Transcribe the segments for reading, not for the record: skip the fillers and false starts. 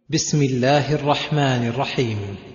بسم الله الرحمن الرحيم.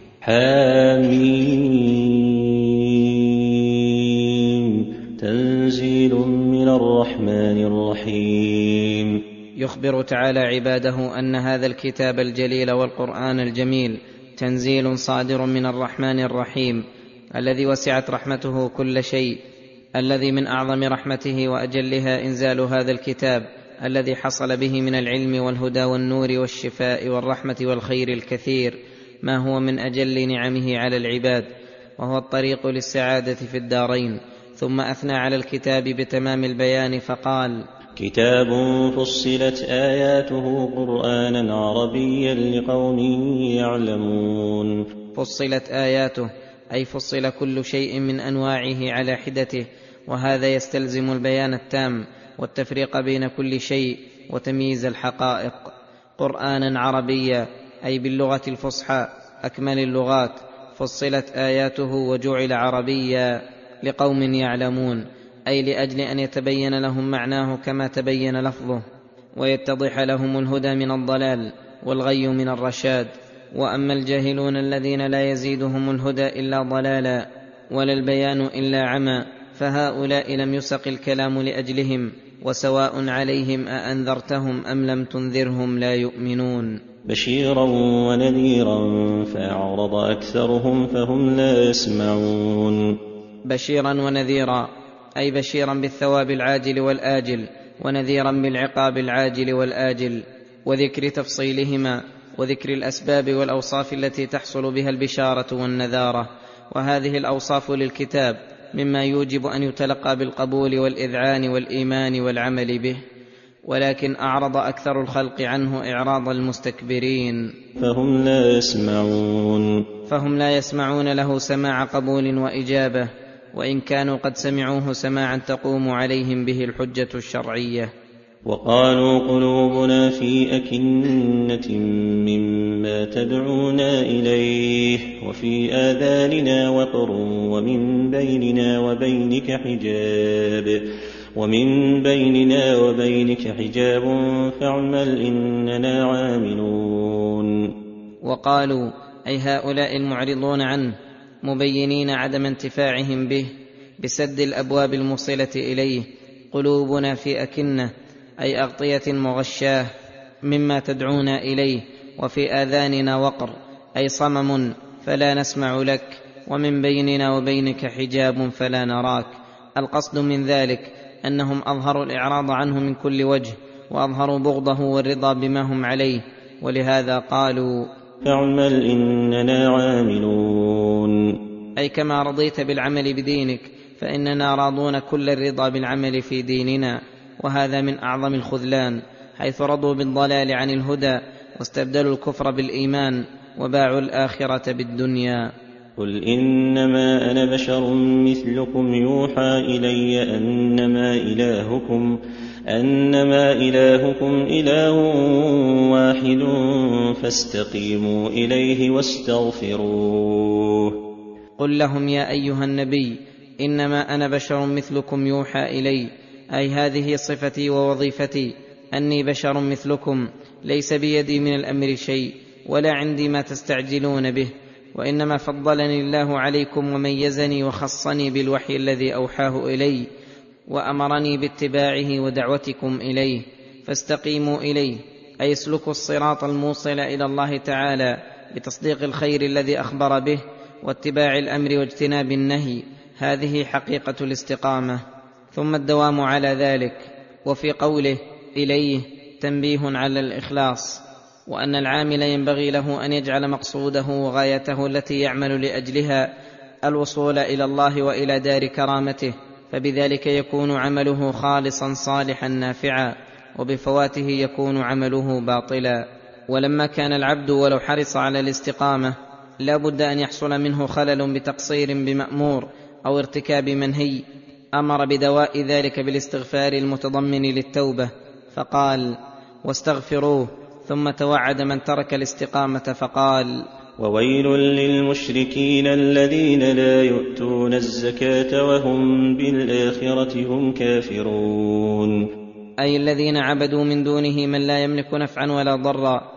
حميم. تنزيل من الرحمن الرحيم. يخبر تعالى عباده أن هذا الكتاب الجليل والقرآن الجميل تنزيل صادر من الرحمن الرحيم الذي وسعت رحمته كل شيء، الذي من أعظم رحمته وأجلها إنزال هذا الكتاب الذي حصل به من العلم والهدى والنور والشفاء والرحمة والخير الكثير ما هو من أجل نعمه على العباد، وهو الطريق للسعادة في الدارين. ثم أثنى على الكتاب بتمام البيان فقال: كتاب فصلت آياته قرآنا عربيا لقوم يعلمون. فصلت آياته أي فصل كل شيء من أنواعه على حدته، وهذا يستلزم البيان التام والتفريق بين كل شيء وتمييز الحقائق. قرآنا عربيا أي باللغة الفصحى أكمل اللغات، فصلت آياته وجعل عربيا لقوم يعلمون، أي لأجل أن يتبين لهم معناه كما تبين لفظه، ويتضح لهم الهدى من الضلال والغي من الرشاد. وأما الجاهلون الذين لا يزيدهم الهدى إلا ضلالا ولا البيان إلا عمى، فهؤلاء لم يسق الكلام لأجلهم، وسواء عليهم أأنذرتهم أم لم تنذرهم لا يؤمنون. بشيرا ونذيرا فأعرض أكثرهم فهم لا يسمعون. بشيرا ونذيرا أي بشيرا بالثواب العاجل والآجل، ونذيرا بالعقاب العاجل والآجل، وذكر تفصيلهما وذكر الأسباب والأوصاف التي تحصل بها البشارة والنذارة. وهذه الأوصاف للكتاب مما يوجب أن يتلقى بالقبول والإذعان والإيمان والعمل به، ولكن أعرض أكثر الخلق عنه إعراض المستكبرين، فهم لا يسمعون له سماع قبول وإجابة، وإن كانوا قد سمعوه سماعا تقوم عليهم به الحجة الشرعية. وقالوا قلوبنا في أكنة مما تدعونا إليه وفي آذاننا وقر ومن بيننا وبينك حجاب فاعمل إننا عاملون. وقالوا أي هؤلاء المعرضون عنه مبينين عدم انتفاعهم به بسد الأبواب الموصلة إليه: قلوبنا في أكنة أي أغطية مغشاه مما تدعونا إليه، وفي آذاننا وقر أي صمم فلا نسمع لك، ومن بيننا وبينك حجاب فلا نراك. القصد من ذلك أنهم أظهروا الإعراض عنه من كل وجه، وأظهروا بغضه والرضا بما هم عليه، ولهذا قالوا: فاعمل إننا عاملون. أي كما رضيت بالعمل بدينك فإننا راضون كل الرضا بالعمل في ديننا. وهذا من أعظم الخذلان، حيث رضوا بالضلال عن الهدى واستبدلوا الكفر بالإيمان وباعوا الآخرة بالدنيا. قل إنما أنا بشر مثلكم يوحى إلي أنما إلهكم إله واحد فاستقيموا إليه واستغفروه. قل لهم يا أيها النبي إنما أنا بشر مثلكم يوحى إلي، أي هذه صفتي ووظيفتي، أني بشر مثلكم، ليس بيدي من الأمر شيء ولا عندي ما تستعجلون به، وإنما فضلني الله عليكم وميزني وخصني بالوحي الذي أوحاه إلي، وأمرني باتباعه ودعوتكم إليه. فاستقيموا إليه أي اسلكوا الصراط الموصل إلى الله تعالى بتصديق الخير الذي أخبر به واتباع الأمر واجتناب النهي، هذه حقيقة الاستقامة. ثم الدوام على ذلك. وفي قوله إليه تنبيه على الإخلاص، وأن العامل ينبغي له أن يجعل مقصوده وغايته التي يعمل لأجلها الوصول إلى الله وإلى دار كرامته، فبذلك يكون عمله خالصا صالحا نافعا، وبفواته يكون عمله باطلا. ولما كان العبد ولو حرص على الاستقامة لا بد أن يحصل منه خلل بتقصير بمأمور أو ارتكاب منهي، أمر بدواء ذلك بالاستغفار المتضمن للتوبة، فقال: واستغفروه. ثم توعد من ترك الاستقامة فقال: وويل للمشركين الذين لا يؤتون الزكاة وهم بالآخرة هم كافرون. أي الذين عبدوا من دونه من لا يملك نفعا ولا ضرا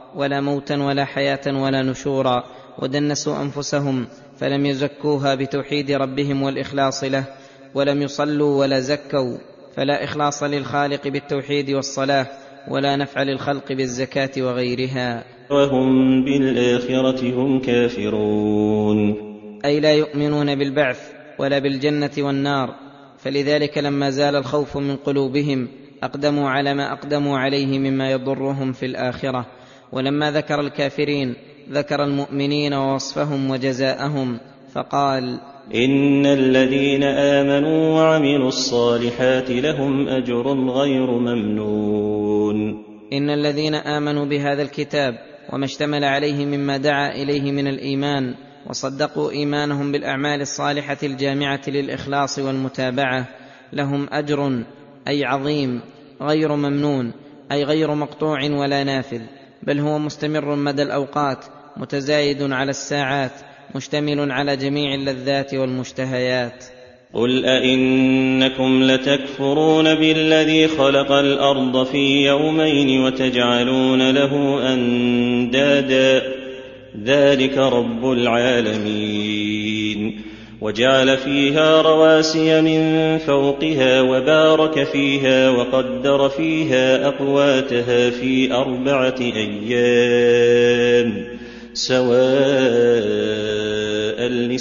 ولا موتا ولا حياة ولا نشورا، ودنسوا أنفسهم فلم يزكوها بتوحيد ربهم والإخلاص له، ولم يصلوا ولا زكوا، فلا إخلاص للخالق بالتوحيد والصلاة، ولا نفع للخلق بالزكاة وغيرها. وهم بالآخرة هم كافرون، أي لا يؤمنون بالبعث ولا بالجنة والنار. فلذلك لما زال الخوف من قلوبهم أقدموا على ما أقدموا عليه مما يضرهم في الآخرة. ولما ذكر الكافرين ذكر المؤمنين ووصفهم وجزاءهم، فقال: إن الذين آمنوا وعملوا الصالحات لهم أجر غير ممنون. إن الذين آمنوا بهذا الكتاب وما اشتمل عليه مما دعا إليه من الإيمان، وصدقوا إيمانهم بالأعمال الصالحة الجامعة للإخلاص والمتابعة، لهم أجر أي عظيم غير ممنون، أي غير مقطوع ولا نافذ، بل هو مستمر مدى الأوقات، متزايد على الساعات، مشتمل على جميع اللذات والمشتهيات. قل أئنكم لتكفرون بالذي خلق الأرض في يومين وتجعلون له أندادا ذلك رب العالمين، وجعل فيها رواسي من فوقها وبارك فيها وقدر فيها أقواتها في 4 أيام سواء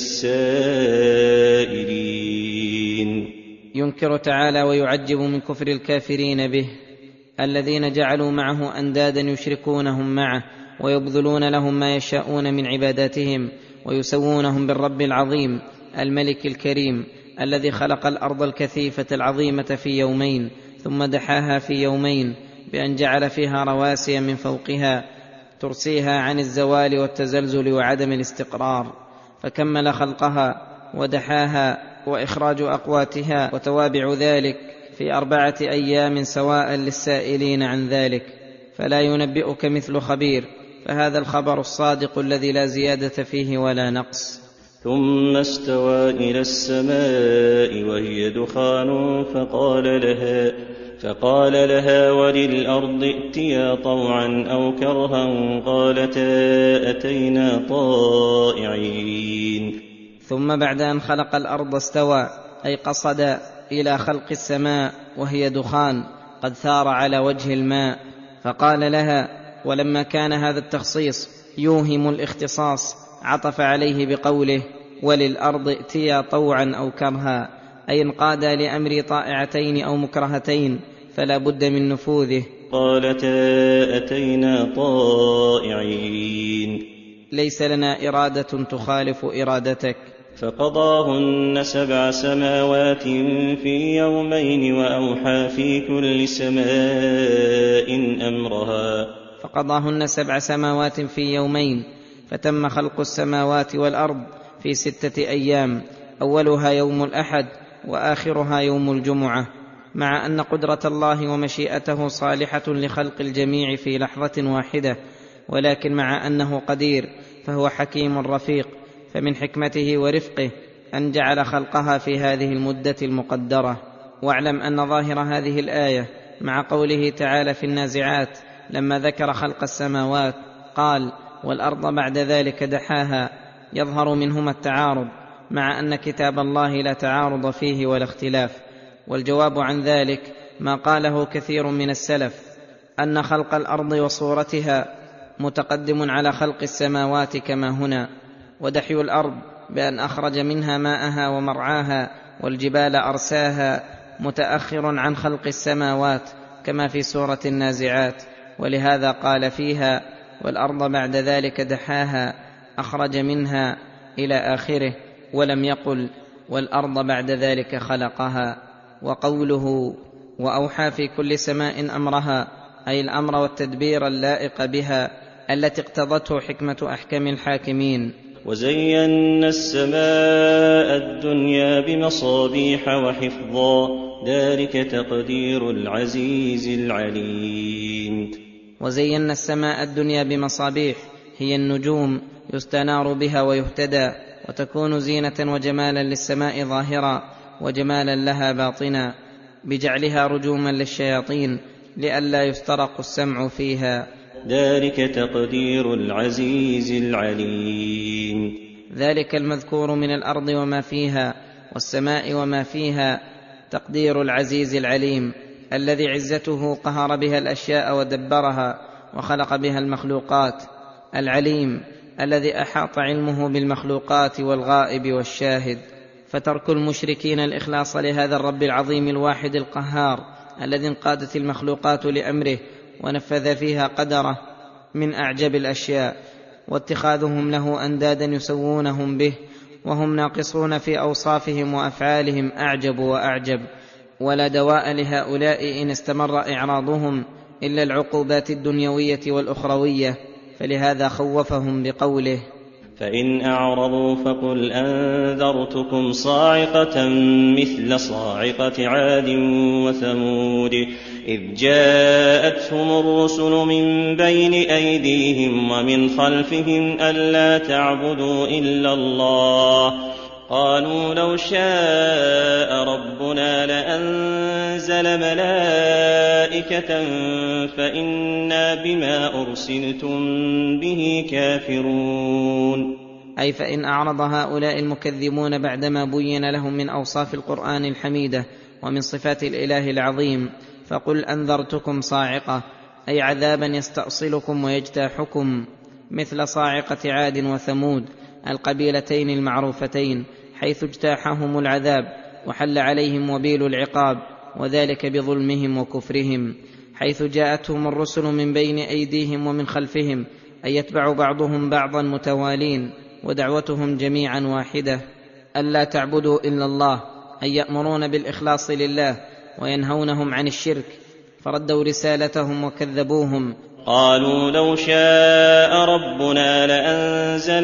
للسائلين. ينكر تعالى ويعجب من كفر الكافرين به، الذين جعلوا معه أندادا يشركونهم معه، ويبذلون لهم ما يشاءون من عباداتهم، ويسوونهم بالرب العظيم الملك الكريم الذي خلق الأرض الكثيفة العظيمة في يومين، ثم دحاها في يومين بأن جعل فيها رواسي من فوقها ترسيها عن الزوال والتزلزل وعدم الاستقرار، فكمل خلقها ودحاها وإخراج أقواتها وتوابع ذلك في 4 أيام سواء للسائلين عن ذلك، فلا ينبئك مثل خبير، فهذا الخبر الصادق الذي لا زيادة فيه ولا نقص. ثم استوى إلى السماء وهي دخان فقال لها وللأرض ائتيا طوعا أو كرها قالتا أتينا طائعين. ثم بعد أن خلق الأرض استوى، أي قصد إلى خلق السماء وهي دخان قد ثار على وجه الماء، فقال لها، ولما كان هذا التخصيص يوهم الاختصاص عطف عليه بقوله وللأرض ائتيا طوعا أو كرها، أي انقادا لأمر طائعتين أو مكرهتين فلا بد من نفوذه. قالتا أتينا طائعين، ليس لنا إرادة تخالف إرادتك. فقضاهن 7 سماوات في يومين وأوحى في كل سماء أمرها. فقضاهن 7 سماوات في يومين، فتم خلق السماوات والأرض في 6 أيام، أولها يوم الأحد وآخرها يوم الجمعة، مع أن قدرة الله ومشيئته صالحة لخلق الجميع في لحظة واحدة، ولكن مع أنه قدير فهو حكيم رفيق، فمن حكمته ورفقه أن جعل خلقها في هذه المدة المقدرة. واعلم أن ظاهر هذه الآية مع قوله تعالى في النازعات لما ذكر خلق السماوات قال والأرض بعد ذلك دحاها، يظهر منهما التعارض، مع أن كتاب الله لا تعارض فيه ولا اختلاف. والجواب عن ذلك ما قاله كثير من السلف، أن خلق الأرض وصورتها متقدم على خلق السماوات كما هنا، ودحي الأرض بأن أخرج منها ماءها ومرعاها والجبال أرساها متأخر عن خلق السماوات كما في سورة النازعات، ولهذا قال فيها والأرض بعد ذلك دحاها أخرج منها إلى آخره، ولم يقل والأرض بعد ذلك خلقها. وقوله وأوحى في كل سماء أمرها، أي الأمر والتدبير اللائق بها التي اقتضته حكمة أحكم الحاكمين. وزينا السماء الدنيا بمصابيح وحفظا، ذلك تقدير العزيز العليم. وزينا السماء الدنيا بمصابيح، هي النجوم يستنار بها ويهتدى، وتكون زينة وجمالا للسماء ظاهرا وجمالا لها باطنا، بجعلها رجوما للشياطين لئلا يسترق السمع فيها. ذلك تقدير العزيز العليم. ذلك المذكور من الأرض وما فيها والسماء وما فيها تقدير العزيز العليم، الذي عزته قهر بها الأشياء ودبرها وخلق بها المخلوقات. العليم الذي أحاط علمه بالمخلوقات والغائب والشاهد. فترك المشركين الإخلاص لهذا الرب العظيم الواحد القهار الذي انقادت المخلوقات لأمره ونفذ فيها قدره من أعجب الأشياء، واتخاذهم له أندادا يسوونهم به وهم ناقصون في أوصافهم وأفعالهم أعجب وأعجب. ولا دواء لهؤلاء إن استمر إعراضهم إلا العقوبات الدنيوية والأخروية، فلهذا خوفهم بقوله: فإن أعرضوا فقل أنذرتكم صاعقة مثل صاعقة عاد وثمود إذ جاءتهم الرسل من بين أيديهم ومن خلفهم ألا تعبدوا إلا الله قالوا لو شاء ربنا لأنزل ملائكة فإنا بما أرسلتم به كافرون. أي فإن أعرض هؤلاء المكذبون بعدما بين لهم من أوصاف القرآن الحميدة ومن صفات الإله العظيم، فقل أنذرتكم صاعقة، أي عذابا يستأصلكم ويجتاحكم مثل صاعقة عاد وثمود القبيلتين المعروفتين، حيث اجتاحهم العذاب وحل عليهم وبيل العقاب، وذلك بظلمهم وكفرهم، حيث جاءتهم الرسل من بين أيديهم ومن خلفهم، أي يتبع بعضهم بعضا متوالين، ودعوتهم جميعا واحدة: ألا تعبدوا إلا الله، أي يأمرون بالإخلاص لله وينهونهم عن الشرك، فردوا رسالتهم وكذبوهم. قالوا لو شاء ربنا لأنزل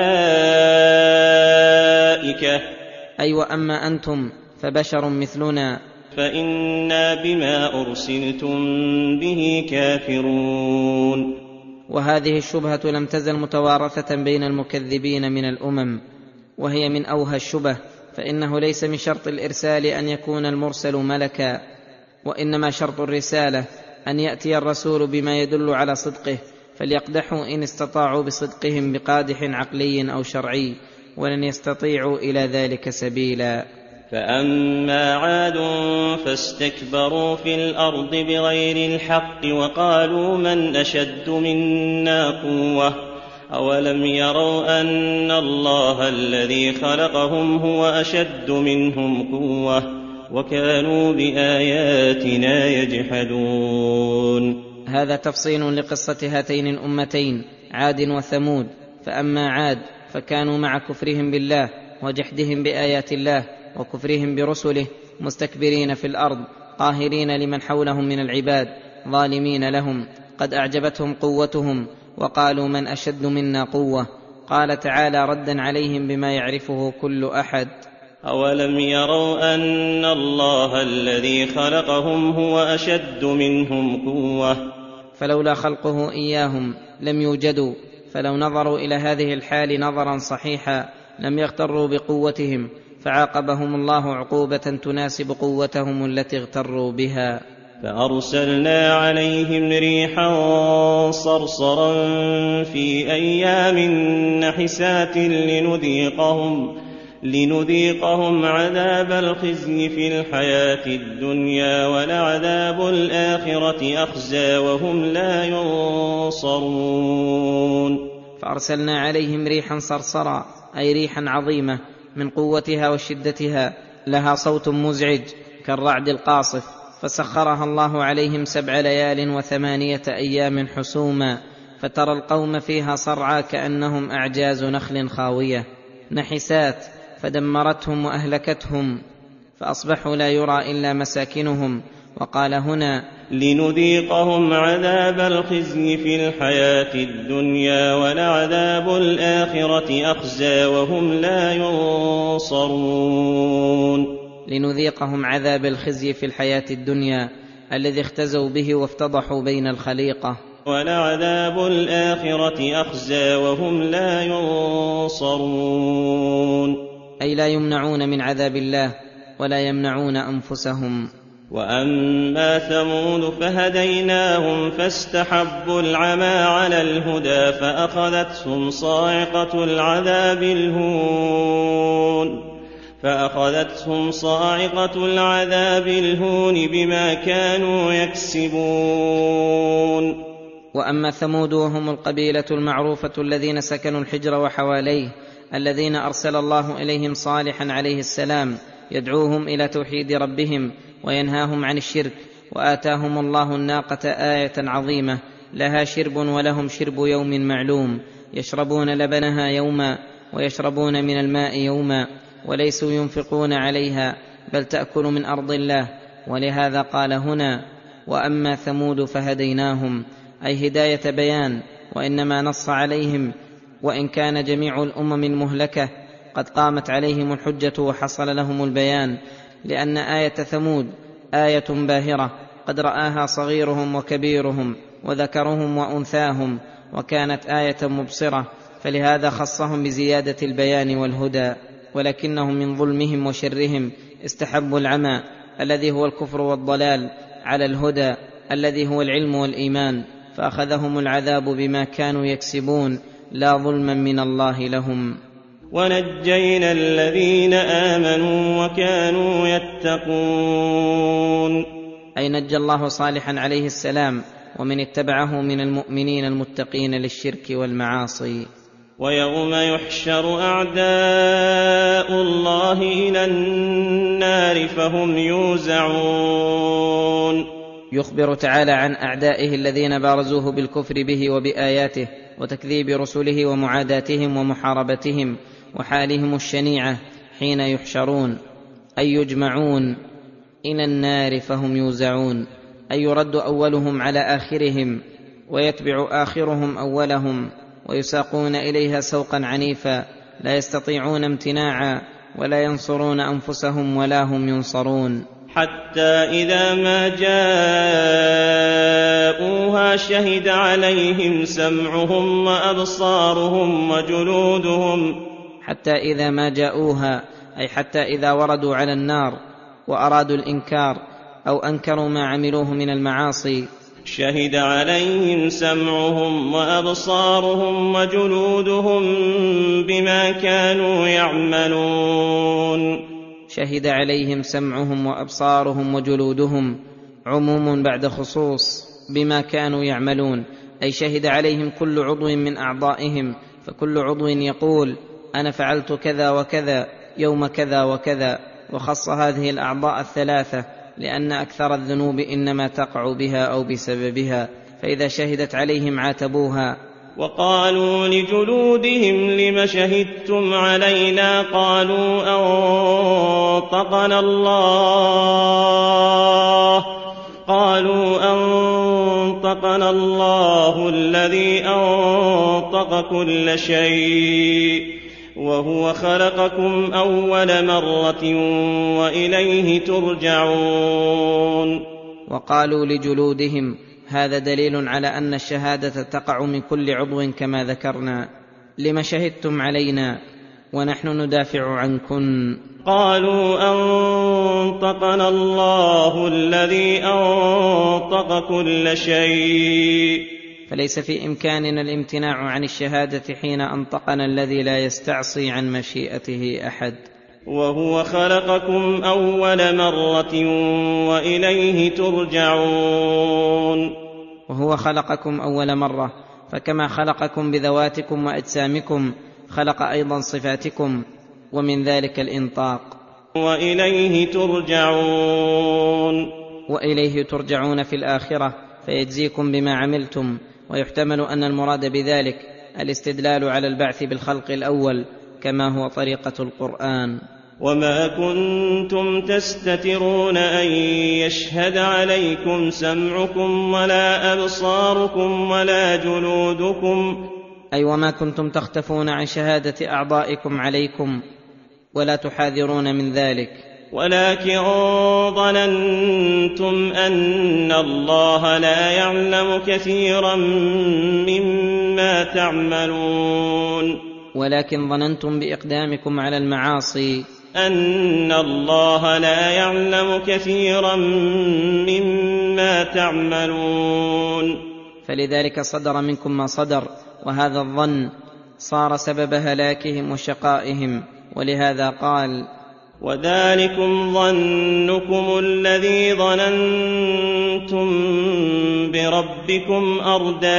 ملائكة، أي وأما أنتم فبشر مثلنا فإنا بما أرسلتم به كافرون. وهذه الشبهة لم تزل متوارثة بين المكذبين من الأمم، وهي من أوهى الشبه، فإنه ليس من شرط الإرسال أن يكون المرسل ملكا، وإنما شرط الرسالة أن يأتي الرسول بما يدل على صدقه، فليقدحوا إن استطاعوا بصدقهم بقادح عقلي أو شرعي، ولن يستطيعوا إلى ذلك سبيلا. فأما عاد فاستكبروا في الأرض بغير الحق وقالوا من أشد منا قوة أولم يروا أن الله الذي خلقهم هو أشد منهم قوة وكانوا بآياتنا يجحدون. هذا تفصيل لقصة هاتين الأمتين عاد وثمود. فأما عاد فكانوا مع كفرهم بالله وجحدهم بآيات الله وكفرهم برسله مستكبرين في الأرض، قاهرين لمن حولهم من العباد، ظالمين لهم، قد أعجبتهم قوتهم وقالوا من أشد منا قوة. قال تعالى ردا عليهم بما يعرفه كل أحد: أولم يروا أن الله الذي خلقهم هو أشد منهم قوة. فلولا خلقه إياهم لم يوجدوا، فلو نظروا إلى هذه الحال نظرا صحيحا لم يغتروا بقوتهم، فعاقبهم الله عقوبة تناسب قوتهم التي اغتروا بها. فأرسلنا عليهم ريحا صرصرا في أيام نحسات لنذيقهم عذاب الخزي في الحياة الدنيا ولعذاب الآخرة أخزى وهم لا ينصرون. فأرسلنا عليهم ريحا صرصرا، أي ريحا عظيمة من قوتها وشدتها، لها صوت مزعج كالرعد القاصف، فسخرها الله عليهم 7 ليال و8 أيام حسوما، فترى القوم فيها صرعى كأنهم أعجاز نخل خاوية، نحسات، فدمرتهم وأهلكتهم، فأصبحوا لا يرى إلا مساكنهم. وقال هنا: لنذيقهم عذاب الخزي في الحياة الدنيا ولعذاب الآخرة أخزى وهم لا ينصرون. لنذيقهم عذاب الخزي في الحياة الدنيا الذي اختزوا به وافتضحوا بين الخليقة، ولعذاب الآخرة أخزى وهم لا ينصرون، أي لا يمنعون من عذاب الله ولا يمنعون أنفسهم. وأما ثمود فهديناهم فاستحبوا العمى على الهدى فأخذتهم صاعقة العذاب الهون بما كانوا يكسبون. وأما ثمود وهم القبيلة المعروفة الذين سكنوا الحجر وحواليه، الذين أرسل الله إليهم صالحا عليه السلام يدعوهم إلى توحيد ربهم وينهاهم عن الشرك، وآتاهم الله الناقة آية عظيمة لها شرب ولهم شرب يوم معلوم، يشربون لبنها يوما ويشربون من الماء يوما، وليسوا ينفقون عليها بل تأكل من أرض الله. ولهذا قال هنا: وأما ثمود فهديناهم، أي هداية بيان، وإنما نص عليهم، وإن كان جميع الأمم المهلكة قد قامت عليهم الحجة وحصل لهم البيان، لأن آية ثمود آية باهرة قد رآها صغيرهم وكبيرهم وذكرهم وأنثاهم، وكانت آية مبصرة، فلهذا خصهم بزيادة البيان والهدى. ولكنهم من ظلمهم وشرهم استحبوا العمى الذي هو الكفر والضلال على الهدى الذي هو العلم والإيمان، فأخذهم العذاب بما كانوا يكسبون لا ظلما من الله لهم. ونجينا الذين آمنوا وكانوا يتقون، أي نجى الله صالحا عليه السلام ومن اتبعه من المؤمنين المتقين للشرك والمعاصي. ويوم يحشر أعداء الله إلى النار فهم يوزعون. يخبر تعالى عن أعدائه الذين بارزوه بالكفر به وبآياته وتكذيب رسله ومعاداتهم ومحاربتهم، وحالهم الشنيعة حين يحشرون، أي يجمعون إلى النار فهم يوزعون، أي يرد أولهم على آخرهم ويتبع آخرهم أولهم، ويساقون إليها سوقا عنيفا لا يستطيعون امتناعا ولا ينصرون أنفسهم ولا هم ينصرون. حتى إذا ما جاءوها شهد عليهم سمعهم وأبصارهم وجلودهم. حتى إذا ما جاءوها، أي حتى إذا وردوا على النار وأرادوا الإنكار أو أنكروا ما عملوه من المعاصي، شهد عليهم سمعهم وأبصارهم وجلودهم بما كانوا يعملون. شهد عليهم سمعهم وأبصارهم وجلودهم عموم بعد خصوص بما كانوا يعملون، أي شهد عليهم كل عضو من أعضائهم، فكل عضو يقول أنا فعلت كذا وكذا يوم كذا وكذا، وخص هذه الأعضاء الثلاثة لأن أكثر الذنوب إنما تقع بها أو بسببها، فإذا شهدت عليهم عاتبوها. وقالوا لجلودهم لم شهدتم علينا؟ قالوا أنطقنا الله الذي أنطق كل شيء وهو خلقكم أول مرة وإليه ترجعون. وقالوا لجلودهم، هذا دليل على أن الشهادة تقع من كل عضو كما ذكرنا. لم شهدتم علينا ونحن ندافع عنكم؟ قالوا أنطقنا الله الذي أنطق كل شيء. فليس في إمكاننا الامتناع عن الشهادة حين أنطقنا الذي لا يستعصي عن مشيئته أحد. وهو خلقكم أول مرة وإليه ترجعون. وهو خلقكم أول مرة، فكما خلقكم بذواتكم وأجسامكم خلق أيضا صفاتكم، ومن ذلك الإنطاق. وإليه ترجعون. وإليه ترجعون في الآخرة فيجزيكم بما عملتم. ويحتمل أن المراد بذلك الاستدلال على البعث بالخلق الأول كما هو طريقة القرآن. وما كنتم تستترون أن يشهد عليكم سمعكم ولا أبصاركم ولا جلودكم، أي وما كنتم تختفون عن شهادة أعضائكم عليكم ولا تحاذرون من ذلك، ولكن ظننتم أن الله لا يعلم كثيرا مما تعملون. ولكن ظننتم بإقدامكم على المعاصي أن الله لا يعلم كثيرا مما تعملون. فلذلك صدر منكم ما صدر، وهذا الظن صار سبب هلاكهم وشقائهم. ولهذا قال: وذلكم ظنكم الذي ظننتم بربكم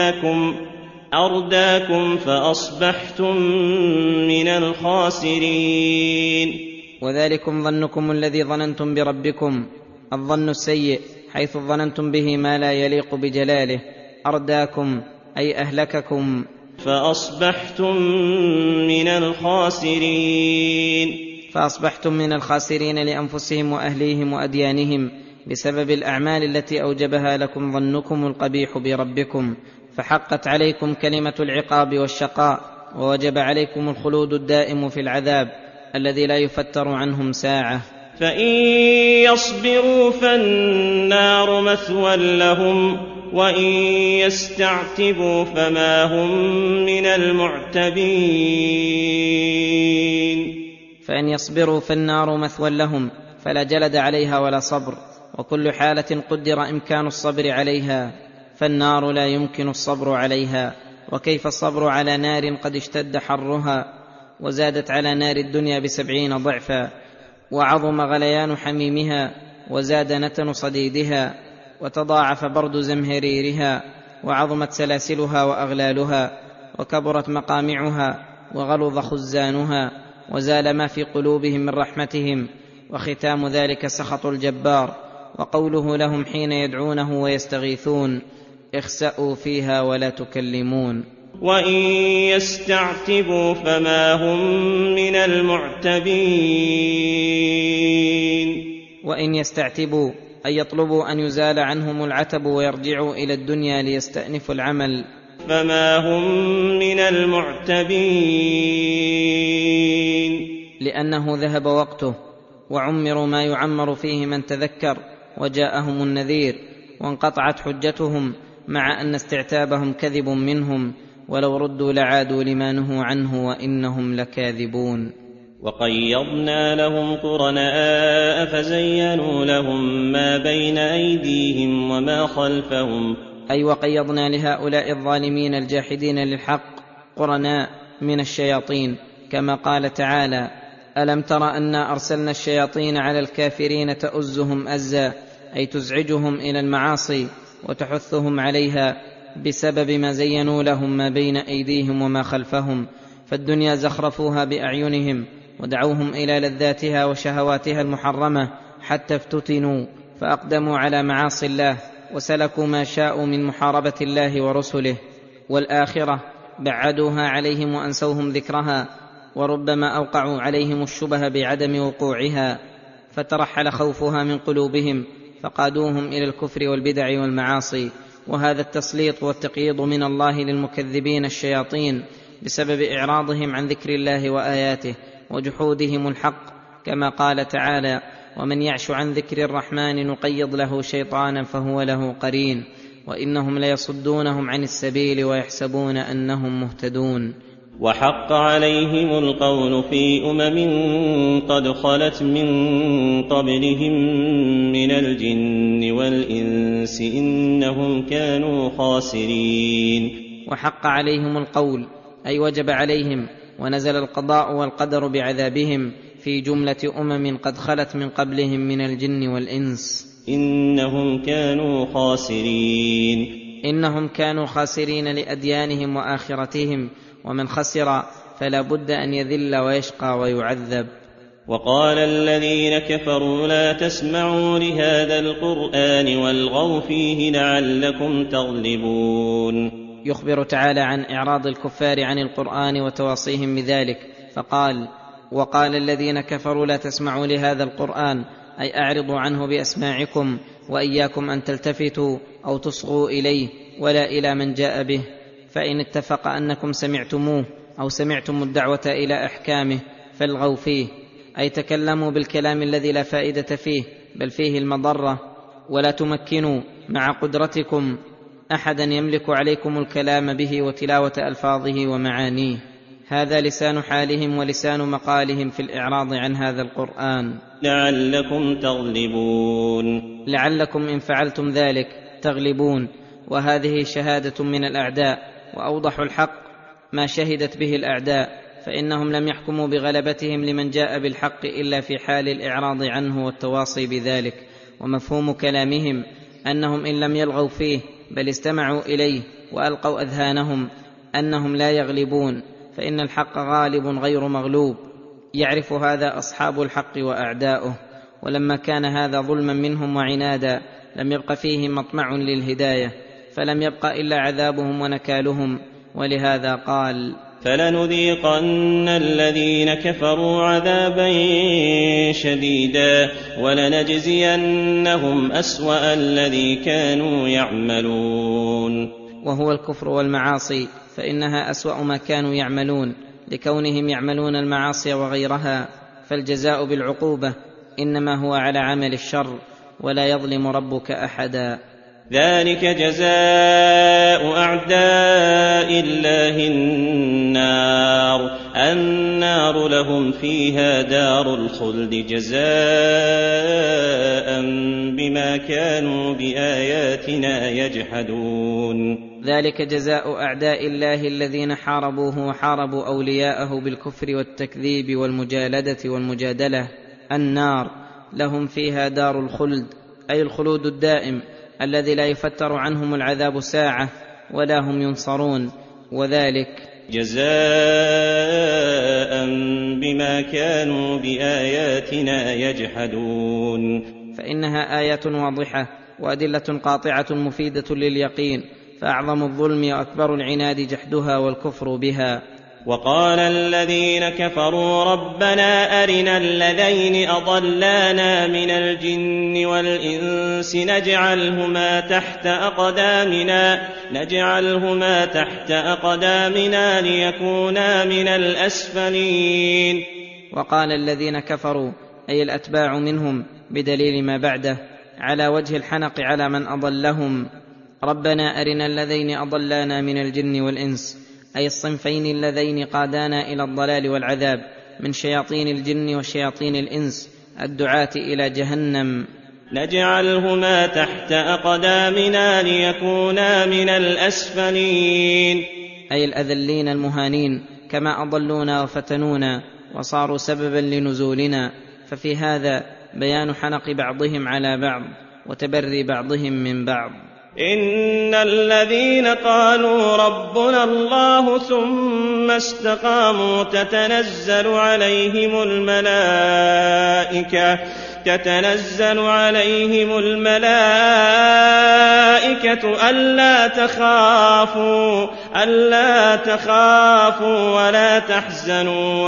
أرداكم فأصبحتم من الخاسرين. وذلكم ظنكم الذي ظننتم بربكم، الظن السيء حيث ظننتم به ما لا يليق بجلاله. أرداكم أي أهلككم، فأصبحتم من الخاسرين. فأصبحتم من الخاسرين لأنفسهم وأهليهم وأديانهم بسبب الأعمال التي أوجبها لكم ظنكم القبيح بربكم، فحقت عليكم كلمة العقاب والشقاء، ووجب عليكم الخلود الدائم في العذاب الذي لا يفتر عنهم ساعة. فإن يصبروا فالنار مثوى لهم، وإن يستعتبوا فما هم من المعتبين. فإن يصبروا فالنار مثوى لهم، فلا جلد عليها ولا صبر، وكل حالة قدر إمكان الصبر عليها، فالنار لا يمكن الصبر عليها. وكيف الصبر على نار قد اشتد حرها وزادت على نار الدنيا ب70 ضعفا، وعظم غليان حميمها، وزاد نتن صديدها، وتضاعف برد زمهريرها، وعظمت سلاسلها وأغلالها، وكبرت مقامعها، وغلظ خزانها، وزال ما في قلوبهم من رحمتهم، وختام ذلك سخط الجبار، وقوله لهم حين يدعونه ويستغيثون: اخسأوا فيها ولا تكلمون. وإن يستعتبوا فما هم من المعتبين. وإن يستعتبوا أي يطلبوا أن يزال عنهم العتب ويرجعوا إلى الدنيا ليستأنفوا العمل، فما هم من المعتبين، لأنه ذهب وقته وعمروا ما يعمر فيه من تذكر وجاءهم النذير، وانقطعت حجتهم، مع أن استعتابهم كذب منهم، ولو ردوا لعادوا لما نهوا عنه وإنهم لكاذبون. وقيضنا لهم قرناء فزينوا لهم ما بين أيديهم وما خلفهم. أي وقيضنا لهؤلاء الظالمين الجاحدين للحق قرناء من الشياطين، كما قال تعالى: ألم تر أنا أرسلنا الشياطين على الكافرين تؤزهم أزا، أي تزعجهم إلى المعاصي وتحثهم عليها بسبب ما زينوا لهم ما بين أيديهم وما خلفهم. فالدنيا زخرفوها بأعينهم ودعوهم إلى لذاتها وشهواتها المحرمة حتى افتتنوا فأقدموا على معاصي الله وسلكوا ما شاءوا من محاربة الله ورسله. والآخرة بعدوها عليهم وأنسوهم ذكرها، وربما أوقعوا عليهم الشبه بعدم وقوعها، فترحل خوفها من قلوبهم فقادوهم إلى الكفر والبدع والمعاصي. وهذا التسليط والتقييض من الله للمكذبين الشياطين بسبب إعراضهم عن ذكر الله وآياته وجحودهم الحق، كما قال تعالى: ومن يعش عن ذكر الرحمن نقيض له شيطانا فهو له قرين، وإنهم ليصدونهم عن السبيل ويحسبون أنهم مهتدون. وحق عليهم القول في قد خلت من قبلهم من الجن والإنس إنهم كانوا خاسرين. وحق عليهم القول أي وجب عليهم ونزل القضاء والقدر بعذابهم في جملة قد خلت من قبلهم من الجن والإنس. إنهم كانوا خاسرين. إنهم كانوا خاسرين لأديانهم وآخرتهم، ومن خسر فلا بد أن يذل ويشقى ويعذب. وقال الذين كفروا لا تسمعوا لهذا القرآن والغوا فيه لعلكم تغلبون. يخبر تعالى عن إعراض الكفار عن القرآن وتواصيهم بذلك، فقال: وقال الذين كفروا لا تسمعوا لهذا القرآن، أي أعرضوا عنه بأسماعكم، وإياكم أن تلتفتوا أو تصغوا إليه ولا إلى من جاء به، فإن اتفق أنكم سمعتموه أو سمعتم الدعوة إلى أحكامه فالغوا فيه، أي تكلموا بالكلام الذي لا فائدة فيه بل فيه المضرة، ولا تمكنوا مع قدرتكم أحدا يملك عليكم الكلام به وتلاوة ألفاظه ومعانيه. هذا لسان حالهم ولسان مقالهم في الإعراض عن هذا القرآن. لعلكم تغلبون، لعلكم إن فعلتم ذلك تغلبون، وهذه شهادة من الأعداء، وأوضح الحق ما شهدت به الأعداء، فإنهم لم يحكموا بغلبتهم لمن جاء بالحق إلا في حال الإعراض عنه والتواصي بذلك. ومفهوم كلامهم أنهم إن لم يلغوا فيه بل استمعوا إليه وألقوا أذهانهم أنهم لا يغلبون، فإن الحق غالب غير مغلوب. يعرف هذا أصحاب الحق وأعداؤه، ولما كان هذا ظلما منهم وعنادا لم يبق فيه مطمع للهداية، فلم يبق إلا عذابهم ونكالهم. ولهذا قال: فلنذيقن الذين كفروا عذابا شديدا ولنجزينهم أسوأ الذي كانوا يعملون. وهو الكفر والمعاصي، فإنها أسوأ ما كانوا يعملون لكونهم يعملون المعاصي وغيرها، فالجزاء بالعقوبة إنما هو على عمل الشر، ولا يظلم ربك أحدا. ذلك جزاء أعداء الله النار لهم فيها دار الخلد جزاء بما كانوا بآياتنا يجحدون. ذلك جزاء أعداء الله الذين حاربوه وحاربوا أولياءه بالكفر والتكذيب والمجالدة والمجادلة، النار لهم فيها دار الخلد، أي الخلود الدائم الذي لا يفتر عنهم العذاب ساعة ولا هم ينصرون، وذلك جزاء بما كانوا بآياتنا يجحدون. فإنها آيات واضحة وأدلة قاطعة مفيدة لليقين، فأعظم الظلم وأكبر العناد جحدها والكفر بها. وقال الذين كفروا ربنا أرنا الذين أضلانا من الجن والإنس نجعلهما تحت أقدامنا ليكونا من الأسفلين. وقال الذين كفروا أي الأتباع منهم بدليل ما بعده على وجه الحنق على من أضلهم: ربنا أرنا الذين أضلانا من الجن والإنس، أي الصنفين اللذين قادانا إلى الضلال والعذاب من شياطين الجن وشياطين الإنس الدعاة إلى جهنم. نجعلهما تحت أقدامنا ليكونا من الأسفلين، أي الأذلين المهانين، كما أضلونا وفتنونا وصاروا سببا لنزولنا. ففي هذا بيان حنق بعضهم على بعض وتبري بعضهم من بعض. إن الذين قالوا ربنا الله ثم استقاموا تتنزل عليهم الملائكة ألا تخافوا ولا تحزنوا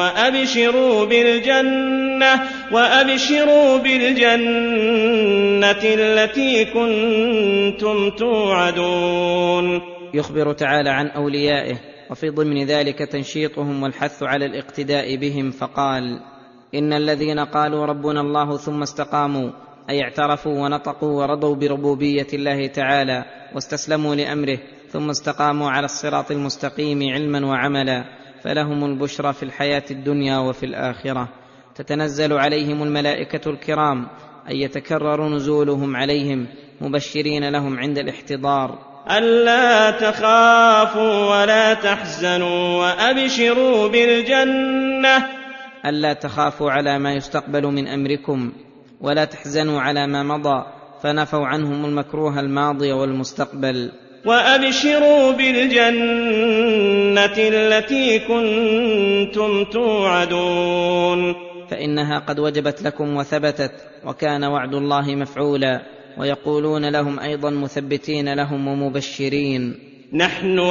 وأبشروا بالجنة التي كنتم توعدون. يخبر تعالى عن أوليائه، وفي ضمن ذلك تنشيطهم والحث على الاقتداء بهم، فقال: إن الذين قالوا ربنا الله ثم استقاموا، أي اعترفوا ونطقوا ورضوا بربوبية الله تعالى واستسلموا لأمره، ثم استقاموا على الصراط المستقيم علما وعملا، فلهم البشرى في الحياة الدنيا وفي الآخرة. تتنزل عليهم الملائكة الكرام، أي يتكرر نزولهم عليهم مبشرين لهم عند الاحتضار: ألا تخافوا ولا تحزنوا وأبشروا بالجنة. ألا تخافوا على ما يستقبل من أمركم، ولا تحزنوا على ما مضى، فنفوا عنهم المكروه الماضي والمستقبل. وأبشروا بالجنة التي كنتم توعدون، فإنها قد وجبت لكم وثبتت، وكان وعد الله مفعولا. ويقولون لهم أيضا مثبتين لهم ومبشرين: نحن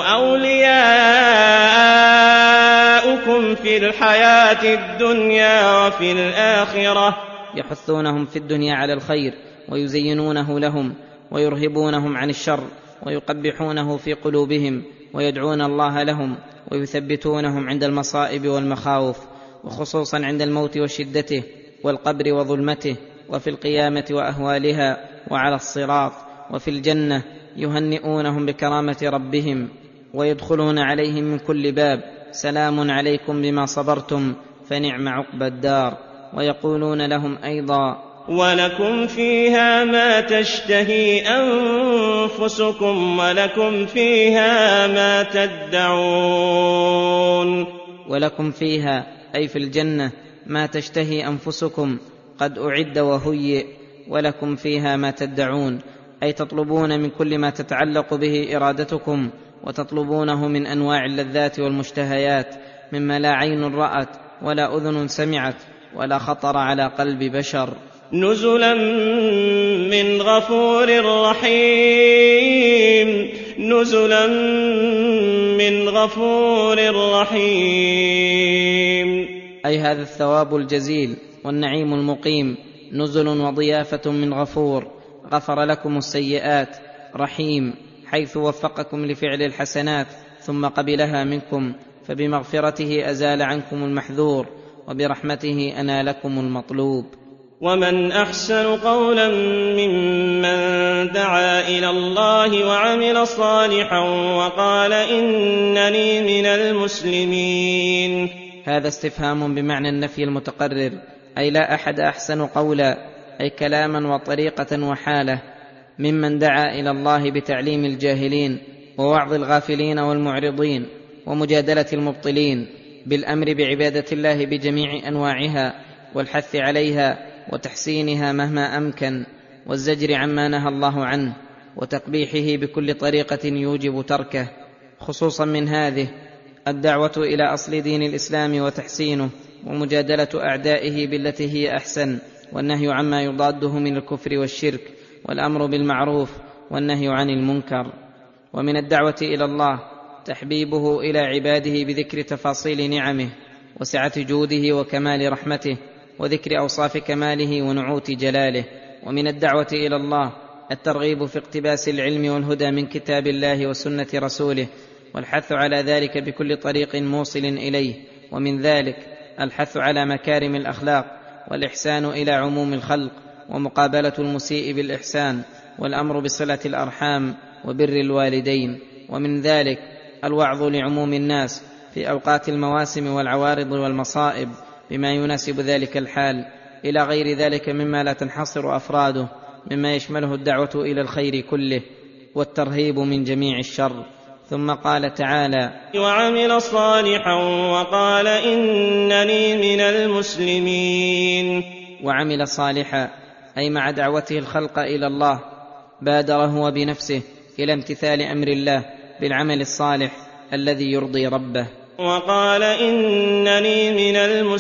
أولياؤكم في الحياة الدنيا وفي الآخرة. يحثونهم في الدنيا على الخير ويزينونه لهم ويرهبونهم عن الشر ويقبحونه في قلوبهم، ويدعون الله لهم ويثبتونهم عند المصائب والمخاوف، وخصوصا عند الموت وشدته والقبر وظلمته، وفي القيامة وأهوالها، وعلى الصراط، وفي الجنة. يهنئونهم بكرامة ربهم ويدخلون عليهم من كل باب سلام عليكم بما صبرتم فنعم عقبى الدار. ويقولون لهم أيضا: ولكم فيها ما تشتهي أنفسكم ولكم فيها ما تدعون. ولكم فيها أي في الجنة ما تشتهي أنفسكم قد أعد وهيئ، ولكم فيها ما تدعون أي تطلبون من كل ما تتعلق به إرادتكم وتطلبونه من أنواع اللذات والمشتهيات مما لا عين رأت ولا أذن سمعت ولا خطر على قلب بشر. نزلا من غفور رحيم. نزلا من غفور رحيم أي هذا الثواب الجزيل والنعيم المقيم، نزل وضيافة من غفور غفر لكم السيئات، رحيم حيث وفقكم لفعل الحسنات ثم قبلها منكم، فبمغفرته أزال عنكم المحذور وبرحمته أنالكم المطلوب. ومن أحسن قولا ممن دعا إلى الله وعمل صالحا وقال إنني من المسلمين. هذا استفهام بمعنى النفي المتقرر، أي لا أحد أحسن قولا أي كلاما وطريقة وحالة ممن دعا إلى الله بتعليم الجاهلين ووعظ الغافلين والمعرضين ومجادلة المبطلين، بالأمر بعبادة الله بجميع أنواعها والحث عليها وتحسينها مهما أمكن، والزجر عما نهى الله عنه وتقبيحه بكل طريقة يوجب تركه. خصوصا من هذه الدعوة إلى أصل دين الإسلام وتحسينه، ومجادلة أعدائه بالتي هي أحسن، والنهي عما يضاده من الكفر والشرك، والأمر بالمعروف والنهي عن المنكر. ومن الدعوة إلى الله تحبيبه إلى عباده بذكر تفاصيل نعمه وسعة جوده وكمال رحمته وذكر أوصاف كماله ونعوت جلاله. ومن الدعوة إلى الله الترغيب في اقتباس العلم والهدى من كتاب الله وسنة رسوله، والحث على ذلك بكل طريق موصل إليه، ومن ذلك الحث على مكارم الأخلاق والإحسان إلى عموم الخلق ومقابلة المسيء بالإحسان، والأمر بصلة الأرحام وبر الوالدين. ومن ذلك الوعظ لعموم الناس في أوقات المواسم والعوارض والمصائب بما يناسب ذلك الحال، إلى غير ذلك مما لا تنحصر أفراده، مما يشمله الدعوة إلى الخير كله والترهيب من جميع الشر. ثم قال تعالى: وعمل صالحا وقال إنني من المسلمين. وعمل صالحا أي مع دعوته الخلق إلى الله بادر هو بنفسه إلى امتثال أمر الله بالعمل الصالح الذي يرضي ربه. وقال إنني من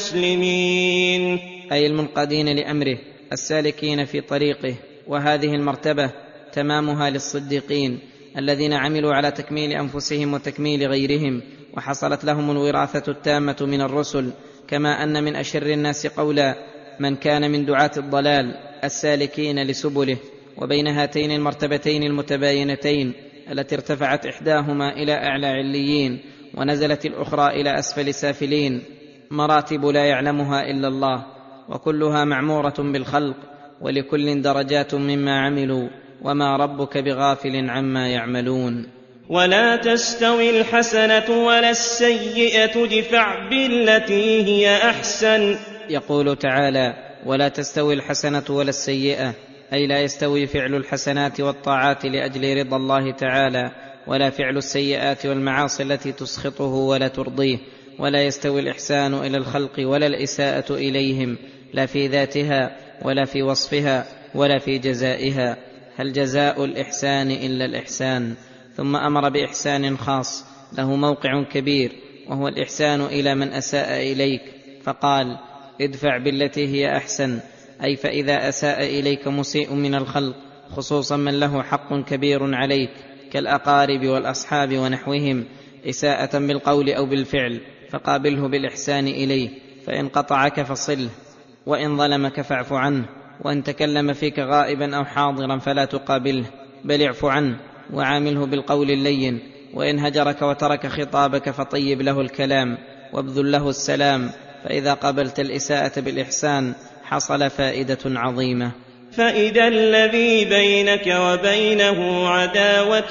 المسلمين أي المنقادين لأمره السالكين في طريقه. وهذه المرتبة تمامها للصديقين الذين عملوا على تكميل أنفسهم وتكميل غيرهم، وحصلت لهم الوراثة التامة من الرسل. كما أن من أشر الناس قولا من كان من دعاة الضلال السالكين لسبله. وبين هاتين المرتبتين المتباينتين التي ارتفعت إحداهما إلى أعلى عليين ونزلت الأخرى إلى أسفل سافلين مراتب لا يعلمها إلا الله، وكلها معمورة بالخلق، ولكل درجات مما عملوا، وما ربك بغافل عما يعملون. ولا تستوي الحسنة ولا السيئة ادفع بالتي هي أحسن. يقول تعالى: ولا تستوي الحسنة ولا السيئة، أي لا يستوي فعل الحسنات والطاعات لأجل رضا الله تعالى، ولا فعل السيئات والمعاصي التي تسخطه ولا ترضيه. ولا يستوي الإحسان إلى الخلق ولا الإساءة إليهم، لا في ذاتها ولا في وصفها ولا في جزائها. هل جزاء الإحسان إلا الإحسان؟ ثم أمر بإحسان خاص له موقع كبير، وهو الإحسان إلى من أساء إليك، فقال: ادفع بالتي هي أحسن، أي فإذا أساء إليك مسيء من الخلق، خصوصا من له حق كبير عليك كالأقارب والأصحاب ونحوهم، إساءة بالقول أو بالفعل، فقابله بالإحسان إليه، فإن قطعك فصله، وإن ظلمك فاعف عنه، وإن تكلم فيك غائبا أو حاضرا فلا تقابله، بل اعف عنه وعامله بالقول اللين، وإن هجرك وترك خطابك فطيب له الكلام وابذل له السلام، فإذا قابلت الإساءة بالإحسان حصل فائدة عظيمة. فإذا الذي بينك وبينه عداوة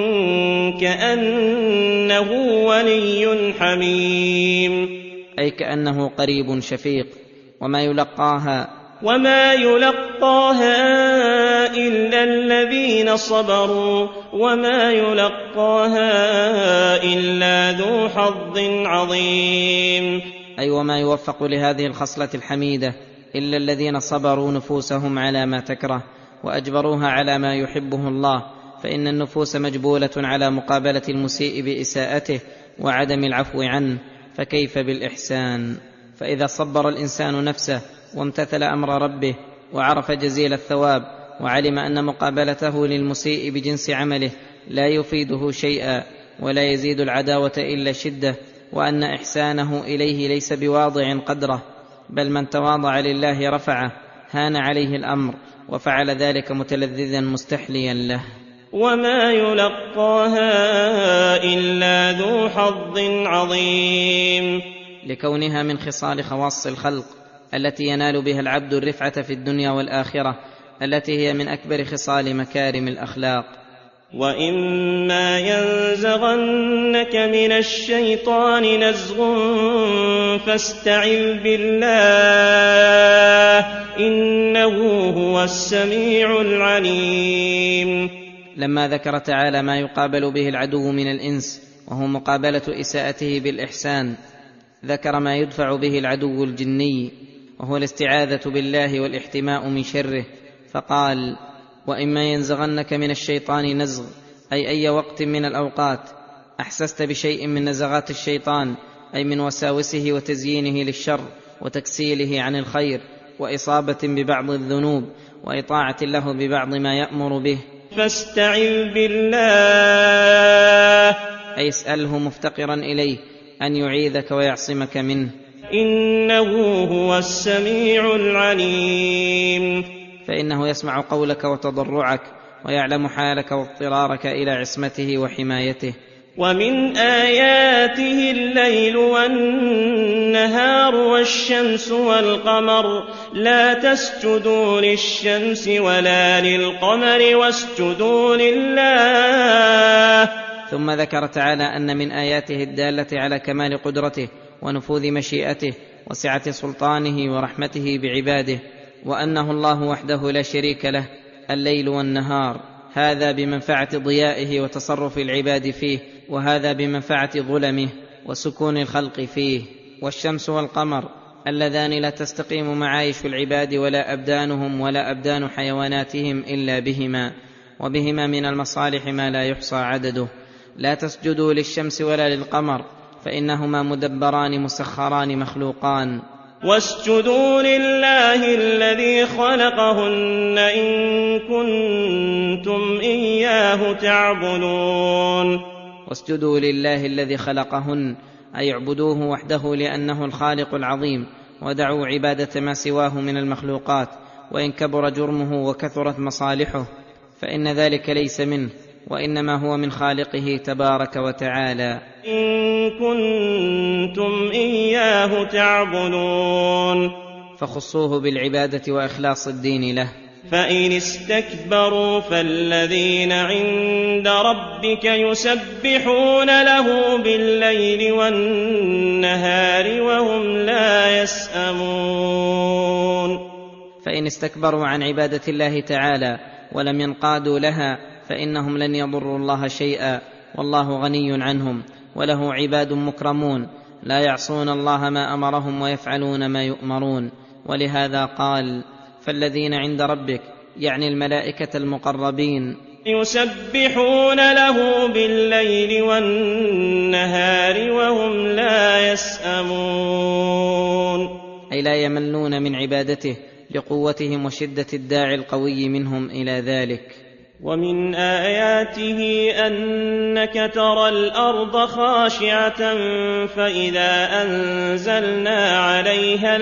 كأنه ولي حميم، أي كأنه قريب شفيق. وما يلقاها إلا الذين صبروا وما يلقاها إلا ذو حظ عظيم، أي وما يوفق لهذه الخصلة الحميدة إلا الذين صبروا نفوسهم على ما تكره وأجبروها على ما يحبه الله، فإن النفوس مجبولة على مقابلة المسيء بإساءته وعدم العفو عنه، فكيف بالإحسان؟ فإذا صبر الإنسان نفسه وامتثل أمر ربه وعرف جزيل الثواب وعلم أن مقابلته للمسيء بجنس عمله لا يفيده شيئا ولا يزيد العداوة إلا شدة، وأن إحسانه إليه ليس بواضع قدره، بل من تواضع لله رفعه، هان عليه الأمر وفعل ذلك متلذذا مستحليا له. وما يلقاها إلا ذو حظ عظيم، لكونها من خصال خواص الخلق التي ينال بها العبد الرفعة في الدنيا والآخرة، التي هي من أكبر خصال مكارم الأخلاق. وإما ينزغنك من الشيطان نزغ فاستعذ بالله إنه هو السميع العليم. لما ذكر تعالى ما يقابل به العدو من الإنس وهو مقابلة إساءته بالإحسان، ذكر ما يدفع به العدو الجني وهو الاستعاذة بالله والاحتماء من شره، فقال: وإما ينزغنك من الشيطان نزغ، أي وقت من الأوقات أحسست بشيء من نزغات الشيطان، أي من وساوسه وتزيينه للشر وتكسيله عن الخير وإصابة ببعض الذنوب وإطاعة له ببعض ما يأمر به، فاستعذ بالله، أي اسأله مفتقرا إليه أن يعيذك ويعصمك منه، إنه هو السميع العليم، فإنه يسمع قولك وتضرعك ويعلم حالك واضطرارك إلى عصمته وحمايته. ومن آياته الليل والنهار والشمس والقمر لا تسجدوا للشمس ولا للقمر واسجدوا لله. ثم ذكر تعالى أن من آياته الدالة على كمال قدرته ونفوذ مشيئته وسعة سلطانه ورحمته بعباده، وأنه الله وحده لا شريك له الليل والنهار، هذا بمنفعة ضيائه وتصرف العباد فيه، وهذا بمنفعة ظلمه وسكون الخلق فيه. والشمس والقمر اللذان لا تستقيم معايش العباد ولا أبدانهم ولا أبدان حيواناتهم إلا بهما، وبهما من المصالح ما لا يحصى عدده. لا تسجدوا للشمس ولا للقمر فإنهما مدبران مسخران مخلوقان. واسجدوا لله الذي خلقهن إن كنتم إياه تعبدون. واسجدوا لله الذي خلقهن، أي اعبدوه وحده لأنه الخالق العظيم، ودعوا عبادة ما سواه من المخلوقات، وإن كبر جرمه وكثرت مصالحه فإن ذلك ليس منه، وإنما هو من خالقه تبارك وتعالى. إن كنتم إياه تعبدون، فخصوه بالعبادة وإخلاص الدين له. فإن استكبروا فالذين عند ربك يسبحون له بالليل والنهار وهم لا يسأمون. فإن استكبروا عن عبادة الله تعالى ولم ينقادوا لها فإنهم لن يضروا الله شيئا، والله غني عنهم، وله عباد مكرمون لا يعصون الله ما أمرهم ويفعلون ما يؤمرون. ولهذا قال: فالذين عند ربك، يعني الملائكة المقربين، يسبحون له بالليل والنهار وهم لا يسأمون، أي لا يملون من عبادته لقوتهم وشدة الداعي القوي منهم إلى ذلك. ومن آياته أنك ترى الأرض خاشعة فإذا أنزلنا عليها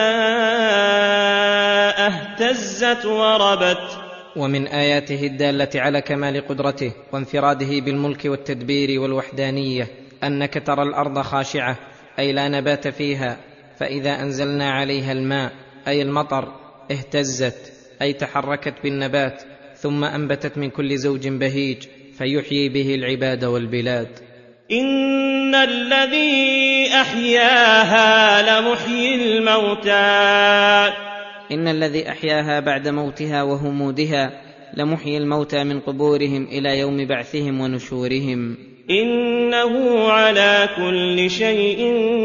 الماء اهتزت وربت. ومن آياته الدالة على كمال قدرته وانفراده بالملك والتدبير والوحدانية أنك ترى الأرض خاشعة، أي لا نبات فيها، فإذا أنزلنا عليها الماء أي المطر اهتزت، أي تحركت بالنبات، ثم أنبتت من كل زوج بهيج فيحيي به العباد والبلاد. إن الذي أحياها لمحيي الموتى. إن الذي أحياها بعد موتها وهمودها لمحيي الموتى من قبورهم إلى يوم بعثهم ونشورهم. إنه على كل شيء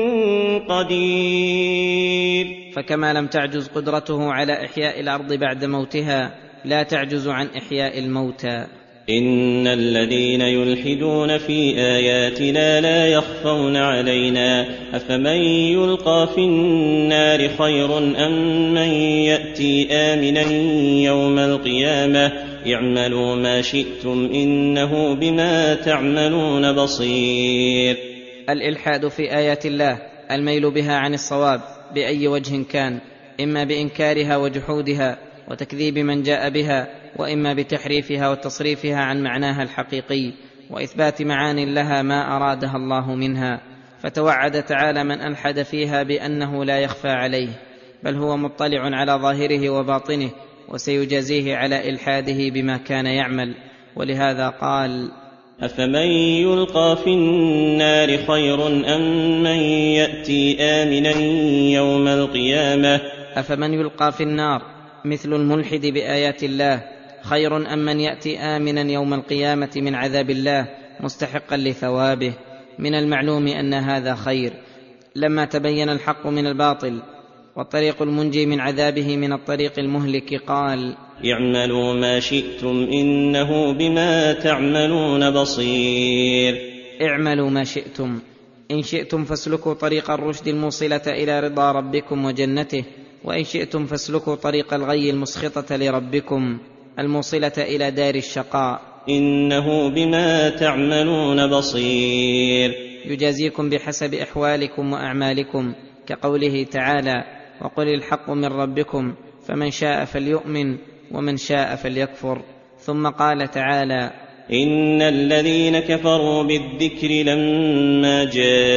قدير. فكما لم تعجز قدرته على إحياء الأرض بعد موتها، لا تعجز عن إحياء الموتى. إن الذين يلحدون في آياتنا لا يخفون علينا، أفمن يلقى في النار خير أم من يأتي آمنا يوم القيامة. اعملوا ما شئتم إنه بما تعملون بصير. الإلحاد في آيات الله الميل بها عن الصواب بأي وجه كان، إما بإنكارها وجحودها وتكذيب من جاء بها، وإما بتحريفها وتصريفها عن معناها الحقيقي وإثبات معان لها ما أرادها الله منها. فتوعد تعالى من ألحد فيها بأنه لا يخفى عليه، بل هو مطلع على ظاهره وباطنه، وسيجازيه على إلحاده بما كان يعمل. ولهذا قال: أفمن يلقى في النار خير أم من يأتي آمنا يوم القيامة. أفمن يلقى في النار مثل الملحد بآيات الله خير أم من يأتي آمنا يوم القيامة من عذاب الله مستحقا لثوابه. من المعلوم أن هذا خير لما تبين الحق من الباطل، والطريق المنجي من عذابه من الطريق المهلك. قال: اعملوا ما شئتم إنه بما تعملون بصير. اعملوا ما شئتم، إن شئتم فاسلكوا طريق الرشد الموصلة إلى رضا ربكم وجنته، وإن شئتم فاسلكوا طريق الغي المسخطة لربكم الموصلة إلى دار الشقاء. إنه بما تعملون بصير. يجازيكم بحسب أحوالكم وأعمالكم، كقوله تعالى: وقل الحق من ربكم فمن شاء فليؤمن ومن شاء فليكفر. ثم قال تعالى: إن الذين كفروا بالذكر لما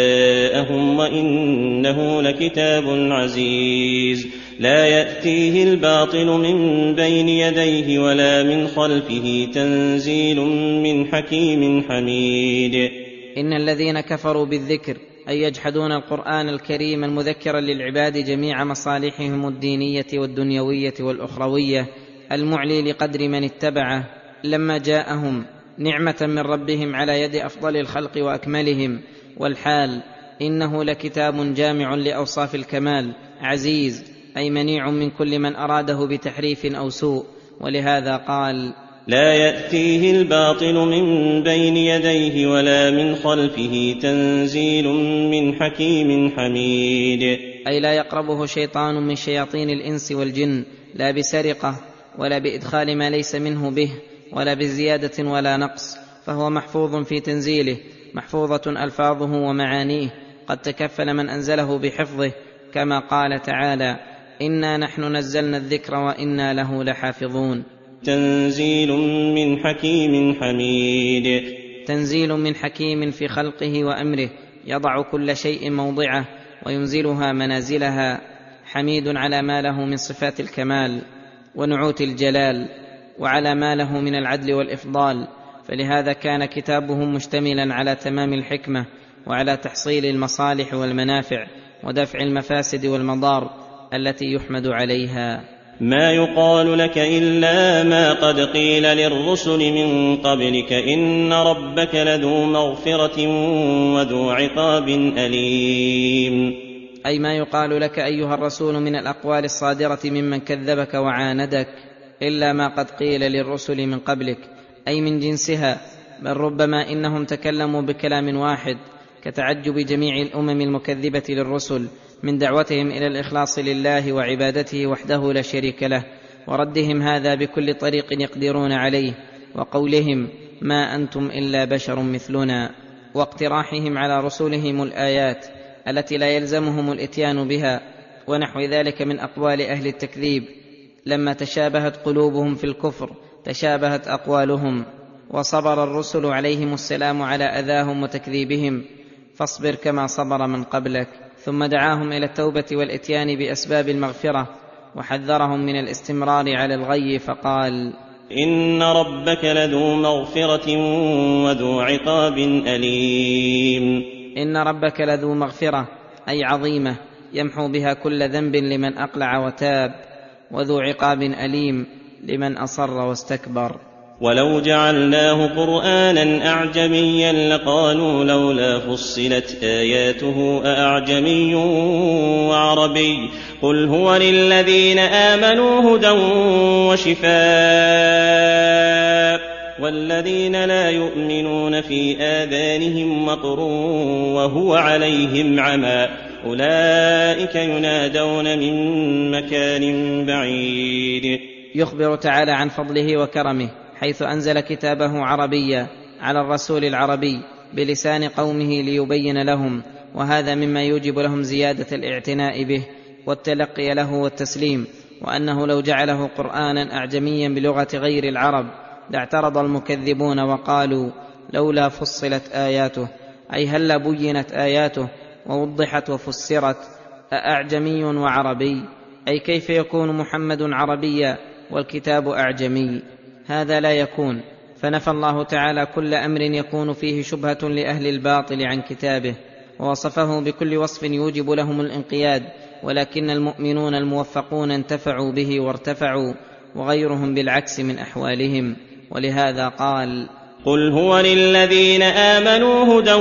جاءهم وإنه لكتاب عزيز لا يأتيه الباطل من بين يديه ولا من خلفه تنزيل من حكيم حميد. إن الذين كفروا بالذكر أي يجحدون القرآن الكريم المذكر للعباد جميع مصالحهم الدينية والدنيوية والأخروية المعلي لقدر من اتبعه، لما جاءهم نعمة من ربهم على يد أفضل الخلق وأكملهم. والحال إنه لكتاب جامع لأوصاف الكمال عزيز، أي منيع من كل من أراده بتحريف أو سوء. ولهذا قال: لا يأتيه الباطل من بين يديه ولا من خلفه تنزيل من حكيم حميد. أي لا يقربه شيطان من شياطين الإنس والجن، لا بسرقة ولا بإدخال ما ليس منه به ولا بزيادة ولا نقص، فهو محفوظ في تنزيله، محفوظة ألفاظه ومعانيه، قد تكفل من أنزله بحفظه، كما قال تعالى: إنا نحن نزلنا الذكر وإنا له لحافظون. تنزيل من حكيم حميد. تنزيل من حكيم في خلقه وأمره، يضع كل شيء موضعه وينزلها منازلها، حميد على ما له من صفات الكمال ونعوت الجلال، وعلى ما له من العدل والإفضال. فلهذا كان كتابهم مشتملا على تمام الحكمة وعلى تحصيل المصالح والمنافع ودفع المفاسد والمضار التي يحمد عليها. ما يقال لك إلا ما قد قيل للرسل من قبلك إن ربك لذو مغفرة وذو عقاب أليم. أي ما يقال لك أيها الرسول من الأقوال الصادرة ممن كذبك وعاندك إلا ما قد قيل للرسل من قبلك، أي من جنسها، بل ربما إنهم تكلموا بكلام واحد، كتعجب جميع الأمم المكذبة للرسل من دعوتهم إلى الإخلاص لله وعبادته وحده لا شريك له، وردهم هذا بكل طريق يقدرون عليه، وقولهم: ما أنتم إلا بشر مثلنا، واقتراحهم على رسلهم الآيات التي لا يلزمهم الإتيان بها، ونحو ذلك من أقوال أهل التكذيب. لما تشابهت قلوبهم في الكفر تشابهت أقوالهم، وصبر الرسل عليهم السلام على أذاهم وتكذيبهم، فاصبر كما صبر من قبلك. ثم دعاهم إلى التوبة والإتيان بأسباب المغفرة وحذرهم من الاستمرار على الغي فقال: إن ربك لذو مغفرة وذو عقاب أليم. إن ربك لذو مغفرة أي عظيمة يمحو بها كل ذنب لمن أقلع وتاب، وذو عقاب أليم لمن أصر واستكبر. ولو جعلناه قرآنا أعجميا لقالوا لولا فصلت آياته أأعجمي وعربي قل هو للذين آمنوا هدى وشفاء والذين لا يؤمنون في آذانهم وقر وهو عليهم عمى أولئك ينادون من مكان بعيد. يخبر تعالى عن فضله وكرمه حيث أنزل كتابه عربيا على الرسول العربي بلسان قومه ليبين لهم، وهذا مما يوجب لهم زيادة الاعتناء به والتلقي له والتسليم، وأنه لو جعله قرآنا أعجميا بلغة غير العرب لاعترض المكذبون وقالوا لولا فصلت آياته، أي هل بينت آياته ووضحت وفسرت؟ أأعجمي وعربي، أي كيف يكون محمد عربيا والكتاب أعجمي؟ هذا لا يكون. فنفى الله تعالى كل أمر يكون فيه شبهة لأهل الباطل عن كتابه، ووصفه بكل وصف يوجب لهم الانقياد، ولكن المؤمنون الموفقون انتفعوا به وارتفعوا، وغيرهم بالعكس من أحوالهم. ولهذا قال: قل هو للذين آمنوا هدى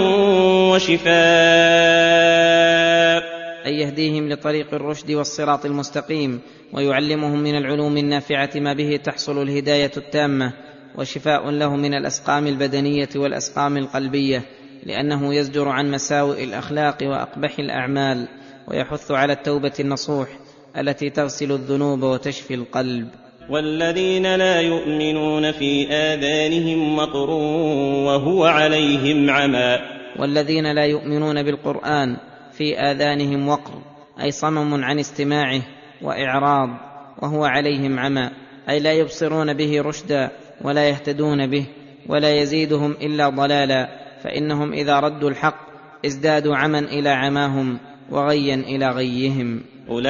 وشفاء، أي يهديهم لطريق الرشد والصراط المستقيم، ويعلمهم من العلوم النافعة ما به تحصل الهداية التامة، وشفاء له من الأسقام البدنية والأسقام القلبية، لأنه يزجر عن مساوئ الأخلاق وأقبح الأعمال، ويحث على التوبة النصوح التي تغسل الذنوب وتشفي القلب. والذين لا يؤمنون في آذانهم وقر وهو عليهم عمى، والذين لا يؤمنون بالقرآن في آذانهم وقر، أي صمم عن استماعه وإعراض، وهو عليهم عمى، أي لا يبصرون به رشدا ولا يهتدون به، ولا يزيدهم إلا ضلالا، فإنهم إذا ردوا الحق ازدادوا عمى إلى عماهم وغيا إلى غيهم.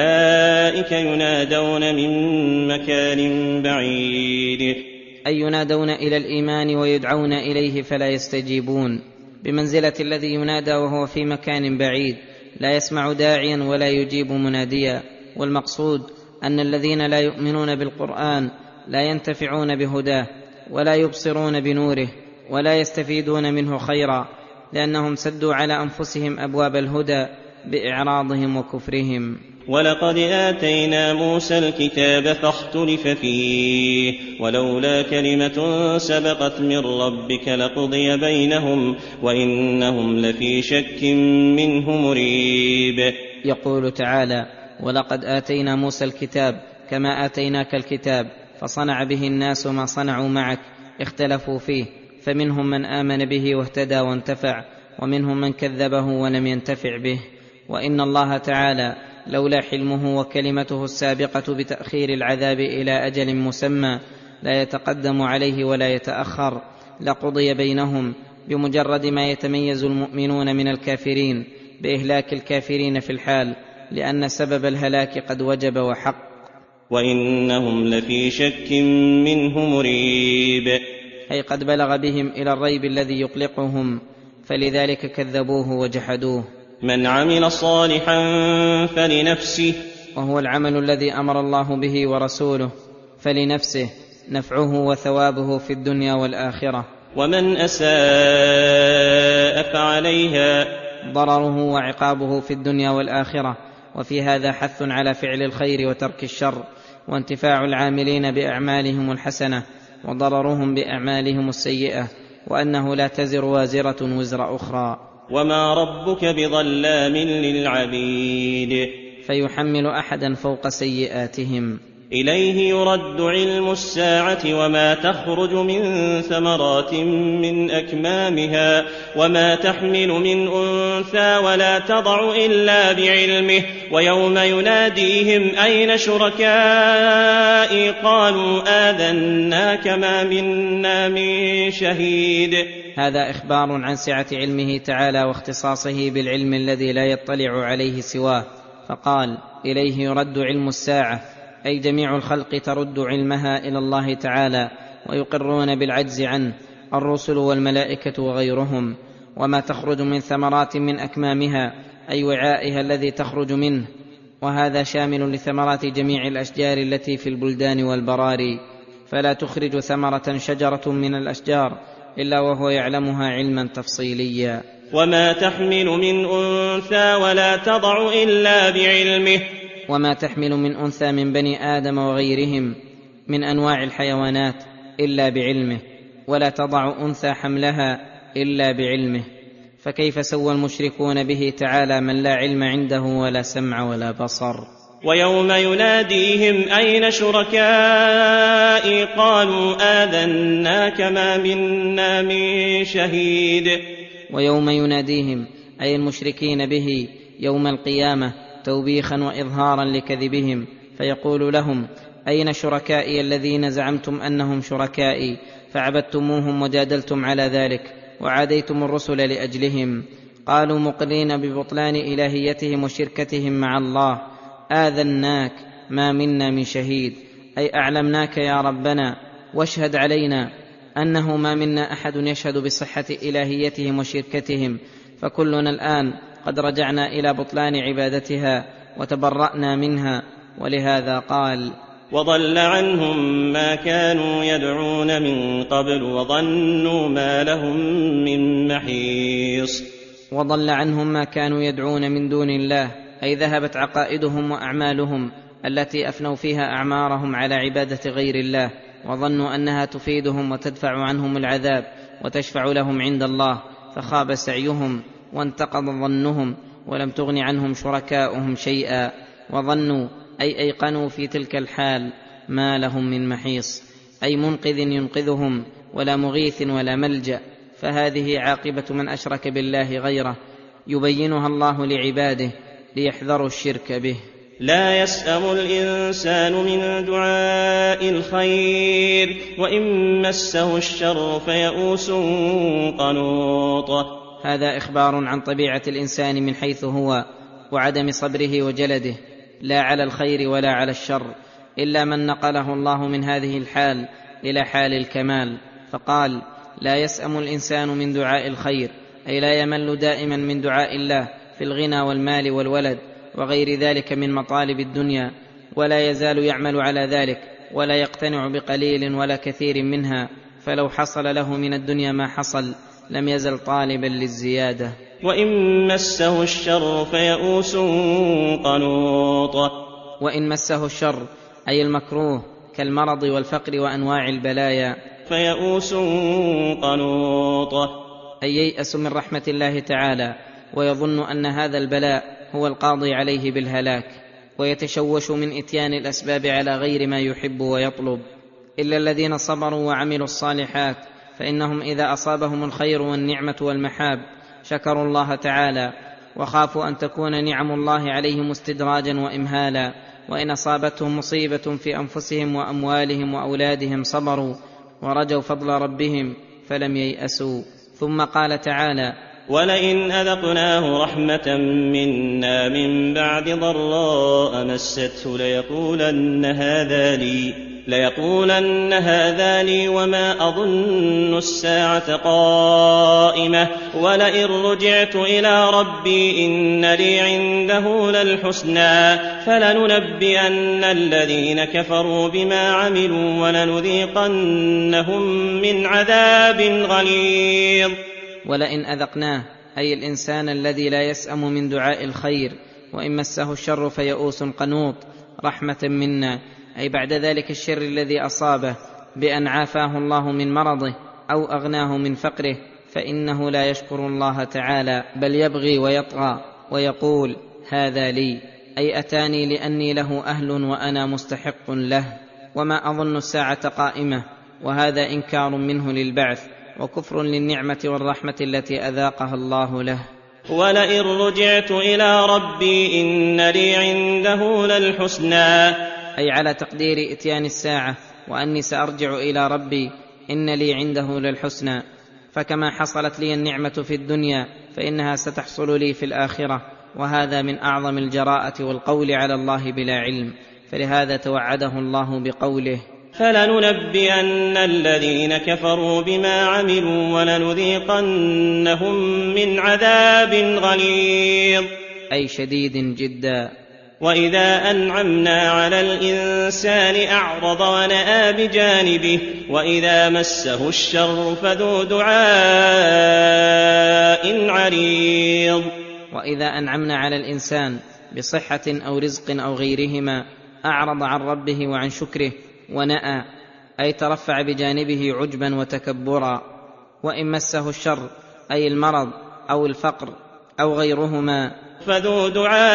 أولئك ينادون من مكان بعيد، أي ينادون إلى الإيمان ويدعون إليه فلا يستجيبون، بمنزلة الذي ينادى وهو في مكان بعيد لا يسمع داعيا ولا يجيب مناديا. والمقصود أن الذين لا يؤمنون بالقرآن لا ينتفعون بهداه ولا يبصرون بنوره ولا يستفيدون منه خيرا، لأنهم سدوا على أنفسهم أبواب الهدى بإعراضهم وكفرهم. ولقد آتينا موسى الكتاب فاختلف فيه ولولا كلمة سبقت من ربك لقضي بينهم وإنهم لفي شك منه مريب. يقول تعالى: ولقد آتينا موسى الكتاب كما آتيناك الكتاب، فصنع به الناس ما صنعوا معك، اختلفوا فيه، فمنهم من آمن به واهتدى وانتفع، ومنهم من كذبه ولم ينتفع به. وإن الله تعالى لولا حلمه وكلمته السابقة بتأخير العذاب إلى أجل مسمى لا يتقدم عليه ولا يتأخر، لقضي بينهم بمجرد ما يتميز المؤمنون من الكافرين بإهلاك الكافرين في الحال، لأن سبب الهلاك قد وجب وحق. وإنهم لفي شك منه مريب، أي قد بلغ بهم إلى الريب الذي يقلقهم، فلذلك كذبوه وجحدوه. من عمل صالحا فلنفسه، وهو العمل الذي أمر الله به ورسوله، فلنفسه نفعه وثوابه في الدنيا والآخرة. ومن أساء فعليها، ضرره وعقابه في الدنيا والآخرة. وفي هذا حث على فعل الخير وترك الشر، وانتفاع العاملين بأعمالهم الحسنة وضررهم بأعمالهم السيئة، وأنه لا تزر وازرة وزر أخرى. وما ربك بظلام للعبيد، فيحمل أحدا فوق سيئاتهم. إليه يرد علم الساعة وما تخرج من ثمرات من أكمامها وما تحمل من أنثى ولا تضع إلا بعلمه، ويوم يناديهم أين شركائي قالوا آذناك ما منا من شهيد. هذا إخبار عن سعة علمه تعالى واختصاصه بالعلم الذي لا يطلع عليه سواه، فقال: إليه يرد علم الساعة، أي جميع الخلق ترد علمها إلى الله تعالى ويقرون بالعجز عنه، الرسل والملائكة وغيرهم. وما تخرج من ثمرات من أكمامها أي وعائها الذي تخرج منه، وهذا شامل لثمرات جميع الأشجار التي في البلدان والبراري، فلا تخرج ثمرة شجرة من الأشجار إلا وهو يعلمها علما تفصيليا. وما تحمل من أنثى ولا تضع إلا بعلمه. وما تحمل من أنثى من بني آدم وغيرهم من أنواع الحيوانات إلا بعلمه، ولا تضع أنثى حملها إلا بعلمه. فكيف سوى المشركون به تعالى من لا علم عنده ولا سمع ولا بصر؟ ويوم يناديهم أين شركائي قالوا آذناك ما منا من شهيد. ويوم يناديهم أي المشركين به يوم القيامة توبيخا وإظهارا لكذبهم، فيقول لهم أين شركائي الذين زعمتم أنهم شركائي فعبدتموهم وجادلتم على ذلك وعاديتم الرسل لأجلهم؟ قالوا مقرين ببطلان إلهيتهم وشركتهم مع الله آذناك ما منا من شهيد، أي أعلمناك يا ربنا واشهد علينا أنه ما منا أحد يشهد بصحة إلهيتهم وشركتهم، فكلنا الآن قد رجعنا إلى بطلان عبادتها وتبرأنا منها. ولهذا قال وضل عنهم ما كانوا يدعون من قبل وظنوا ما لهم من محيص. وضل عنهم ما كانوا يدعون من دون الله، أي ذهبت عقائدهم وأعمالهم التي أفنوا فيها أعمارهم على عبادة غير الله، وظنوا أنها تفيدهم وتدفع عنهم العذاب وتشفع لهم عند الله، فخاب سعيهم وانتقض ظنهم ولم تغن عنهم شركاؤهم شيئا. وظنوا أي أيقنوا في تلك الحال ما لهم من محيص، أي منقذ ينقذهم ولا مغيث ولا ملجأ. فهذه عاقبة من أشرك بالله غيره يبينها الله لعباده ليحذروا الشرك به. لا يسأم الإنسان من دعاء الخير وإن مسه الشر فيئوس قنوط. هذا إخبار عن طبيعة الإنسان من حيث هو وعدم صبره وجلده، لا على الخير ولا على الشر، إلا من نقله الله من هذه الحال إلى حال الكمال، فقال لا يسأم الإنسان من دعاء الخير، أي لا يمل دائما من دعاء الله في الغنى والمال والولد وغير ذلك من مطالب الدنيا، ولا يزال يعمل على ذلك ولا يقتنع بقليل ولا كثير منها، فلو حصل له من الدنيا ما حصل لم يزل طالبا للزيادة. وإن مسه الشر فيئوس قنوط. وإن مسه الشر أي المكروه كالمرض والفقر وأنواع البلايا، فيئوس قنوط أي ييأس من رحمة الله تعالى ويظن أن هذا البلاء هو القاضي عليه بالهلاك، ويتشوش من إتيان الأسباب على غير ما يحب ويطلب. إلا الذين صبروا وعملوا الصالحات فإنهم إذا أصابهم الخير والنعمة والمحاب شكروا الله تعالى وخافوا أن تكون نعم الله عليهم استدراجا وإمهالا، وإن أصابتهم مصيبة في أنفسهم وأموالهم وأولادهم صبروا ورجوا فضل ربهم فلم ييأسوا. ثم قال تعالى ولئن أذقناه رحمة منا من بعد ضراء مسته ليقولن هذا لي وما أظن الساعة قائمة ولئن رجعت إلى ربي إن لي عنده للحسنى فلننبئن الذين كفروا بما عملوا ولنذيقنهم من عذاب غليظ. ولئن أذقناه أي الإنسان الذي لا يسأم من دعاء الخير، وإن مسه الشر فيئوس قنوط رحمة منا، أي بعد ذلك الشر الذي أصابه بأن عافاه الله من مرضه أو أغناه من فقره، فإنه لا يشكر الله تعالى بل يبغي ويطغى ويقول هذا لي، أي أتاني لأني له أهل وأنا مستحق له، وما أظن الساعة قائمة، وهذا إنكار منه للبعث وكفر للنعمة والرحمة التي أذاقها الله له. ولئن رجعت إلى ربي إن لي عنده للحسنى، أي على تقدير إتيان الساعة وأني سأرجع إلى ربي إن لي عنده للحسنى، فكما حصلت لي النعمة في الدنيا فإنها ستحصل لي في الآخرة، وهذا من أعظم الجراءة والقول على الله بلا علم، فلهذا توعده الله بقوله: فلننبئن الذين كفروا بما عملوا ولنذيقنهم من عذاب غليظ، أي شديد جدا. وإذا أنعمنا على الإنسان أعرض ونأى بجانبه وإذا مسه الشر فذو دعاء عريض. وإذا أنعمنا على الإنسان بصحة أو رزق أو غيرهما أعرض عن ربه وعن شكره ونأى، أي ترفع بجانبه عجبا وتكبرا. وإن مسه الشر أي المرض أو الفقر أو غيرهما فذو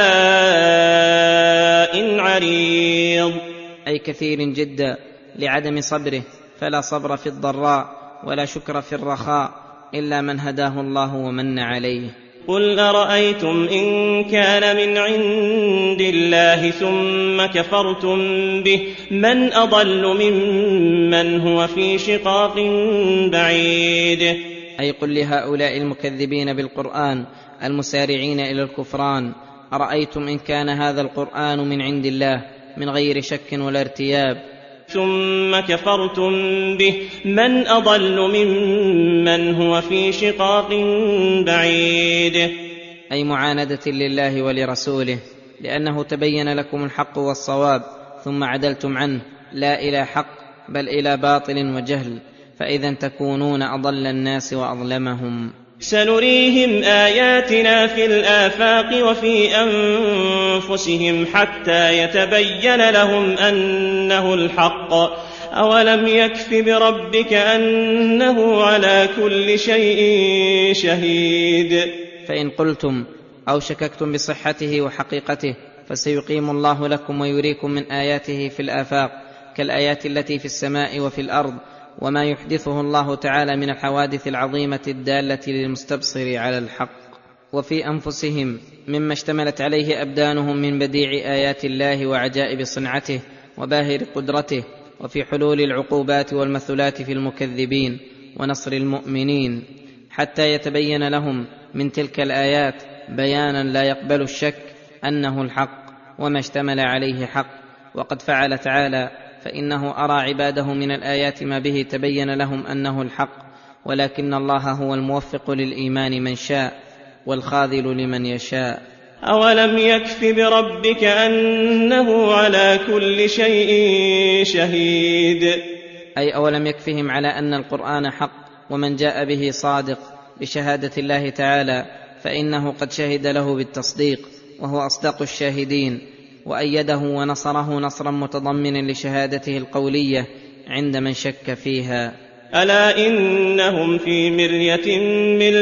دعاء عريض، أي كثير جدا لعدم صبره، فلا صبر في الضراء ولا شكر في الرخاء إلا من هداه الله ومن عليه. قل أرأيتم إن كان من عند الله ثم كفرتم به من أضل ممن هو في شقاق بعيد. أي قل لهؤلاء المكذبين بالقرآن المسارعين إلى الكفران: أرأيتم إن كان هذا القرآن من عند الله من غير شك ولا ارتياب ثم كفرتم به من أضل ممن هو في شقاق بعيد، أي معاندة لله ولرسوله، لأنه تبين لكم الحق والصواب ثم عدلتم عنه، لا إلى حق بل إلى باطل وجهل، فإذا تكونون أضل الناس وأظلمهم. سنريهم آياتنا في الآفاق وفي أنفسهم حتى يتبين لهم أنه الحق، أولم يكف بربك أنه على كل شيء شهيد. فإن قلتم أو شككتم بصحته وحقيقته فسيقيم الله لكم ويريكم من آياته في الآفاق كالآيات التي في السماء وفي الأرض، وما يحدثه الله تعالى من الحوادث العظيمة الدالة للمستبصر على الحق. وفي أنفسهم مما اشتملت عليه أبدانهم من بديع آيات الله وعجائب صنعته وباهر قدرته، وفي حلول العقوبات والمثلات في المكذبين ونصر المؤمنين، حتى يتبين لهم من تلك الآيات بيانا لا يقبل الشك أنه الحق وما اشتمل عليه حق. وقد فعل تعالى، فإنه أرى عباده من الآيات ما به تبين لهم أنه الحق، ولكن الله هو الموفق للإيمان من شاء والخاذل لمن يشاء. أولم يكف بربك أنه على كل شيء شهيد، أي أولم يكفهم على أن القرآن حق ومن جاء به صادق بشهادة الله تعالى، فإنه قد شهد له بالتصديق وهو أصدق الشاهدين، وأيده ونصره نصرا متضمنا لشهادته القولية عند من شك فيها. ألا إنهم في مرية من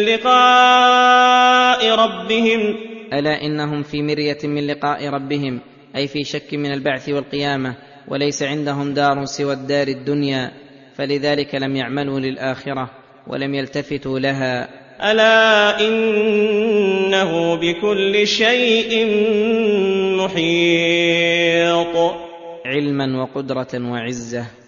لقاء ربهم، ألا إنهم في مرية من لقاء ربهم، أي في شك من البعث والقيامة، وليس عندهم دار سوى الدار الدنيا، فلذلك لم يعملوا للآخرة ولم يلتفتوا لها. ألا إنه بكل شيء محيط، علما وقدرة وعزة.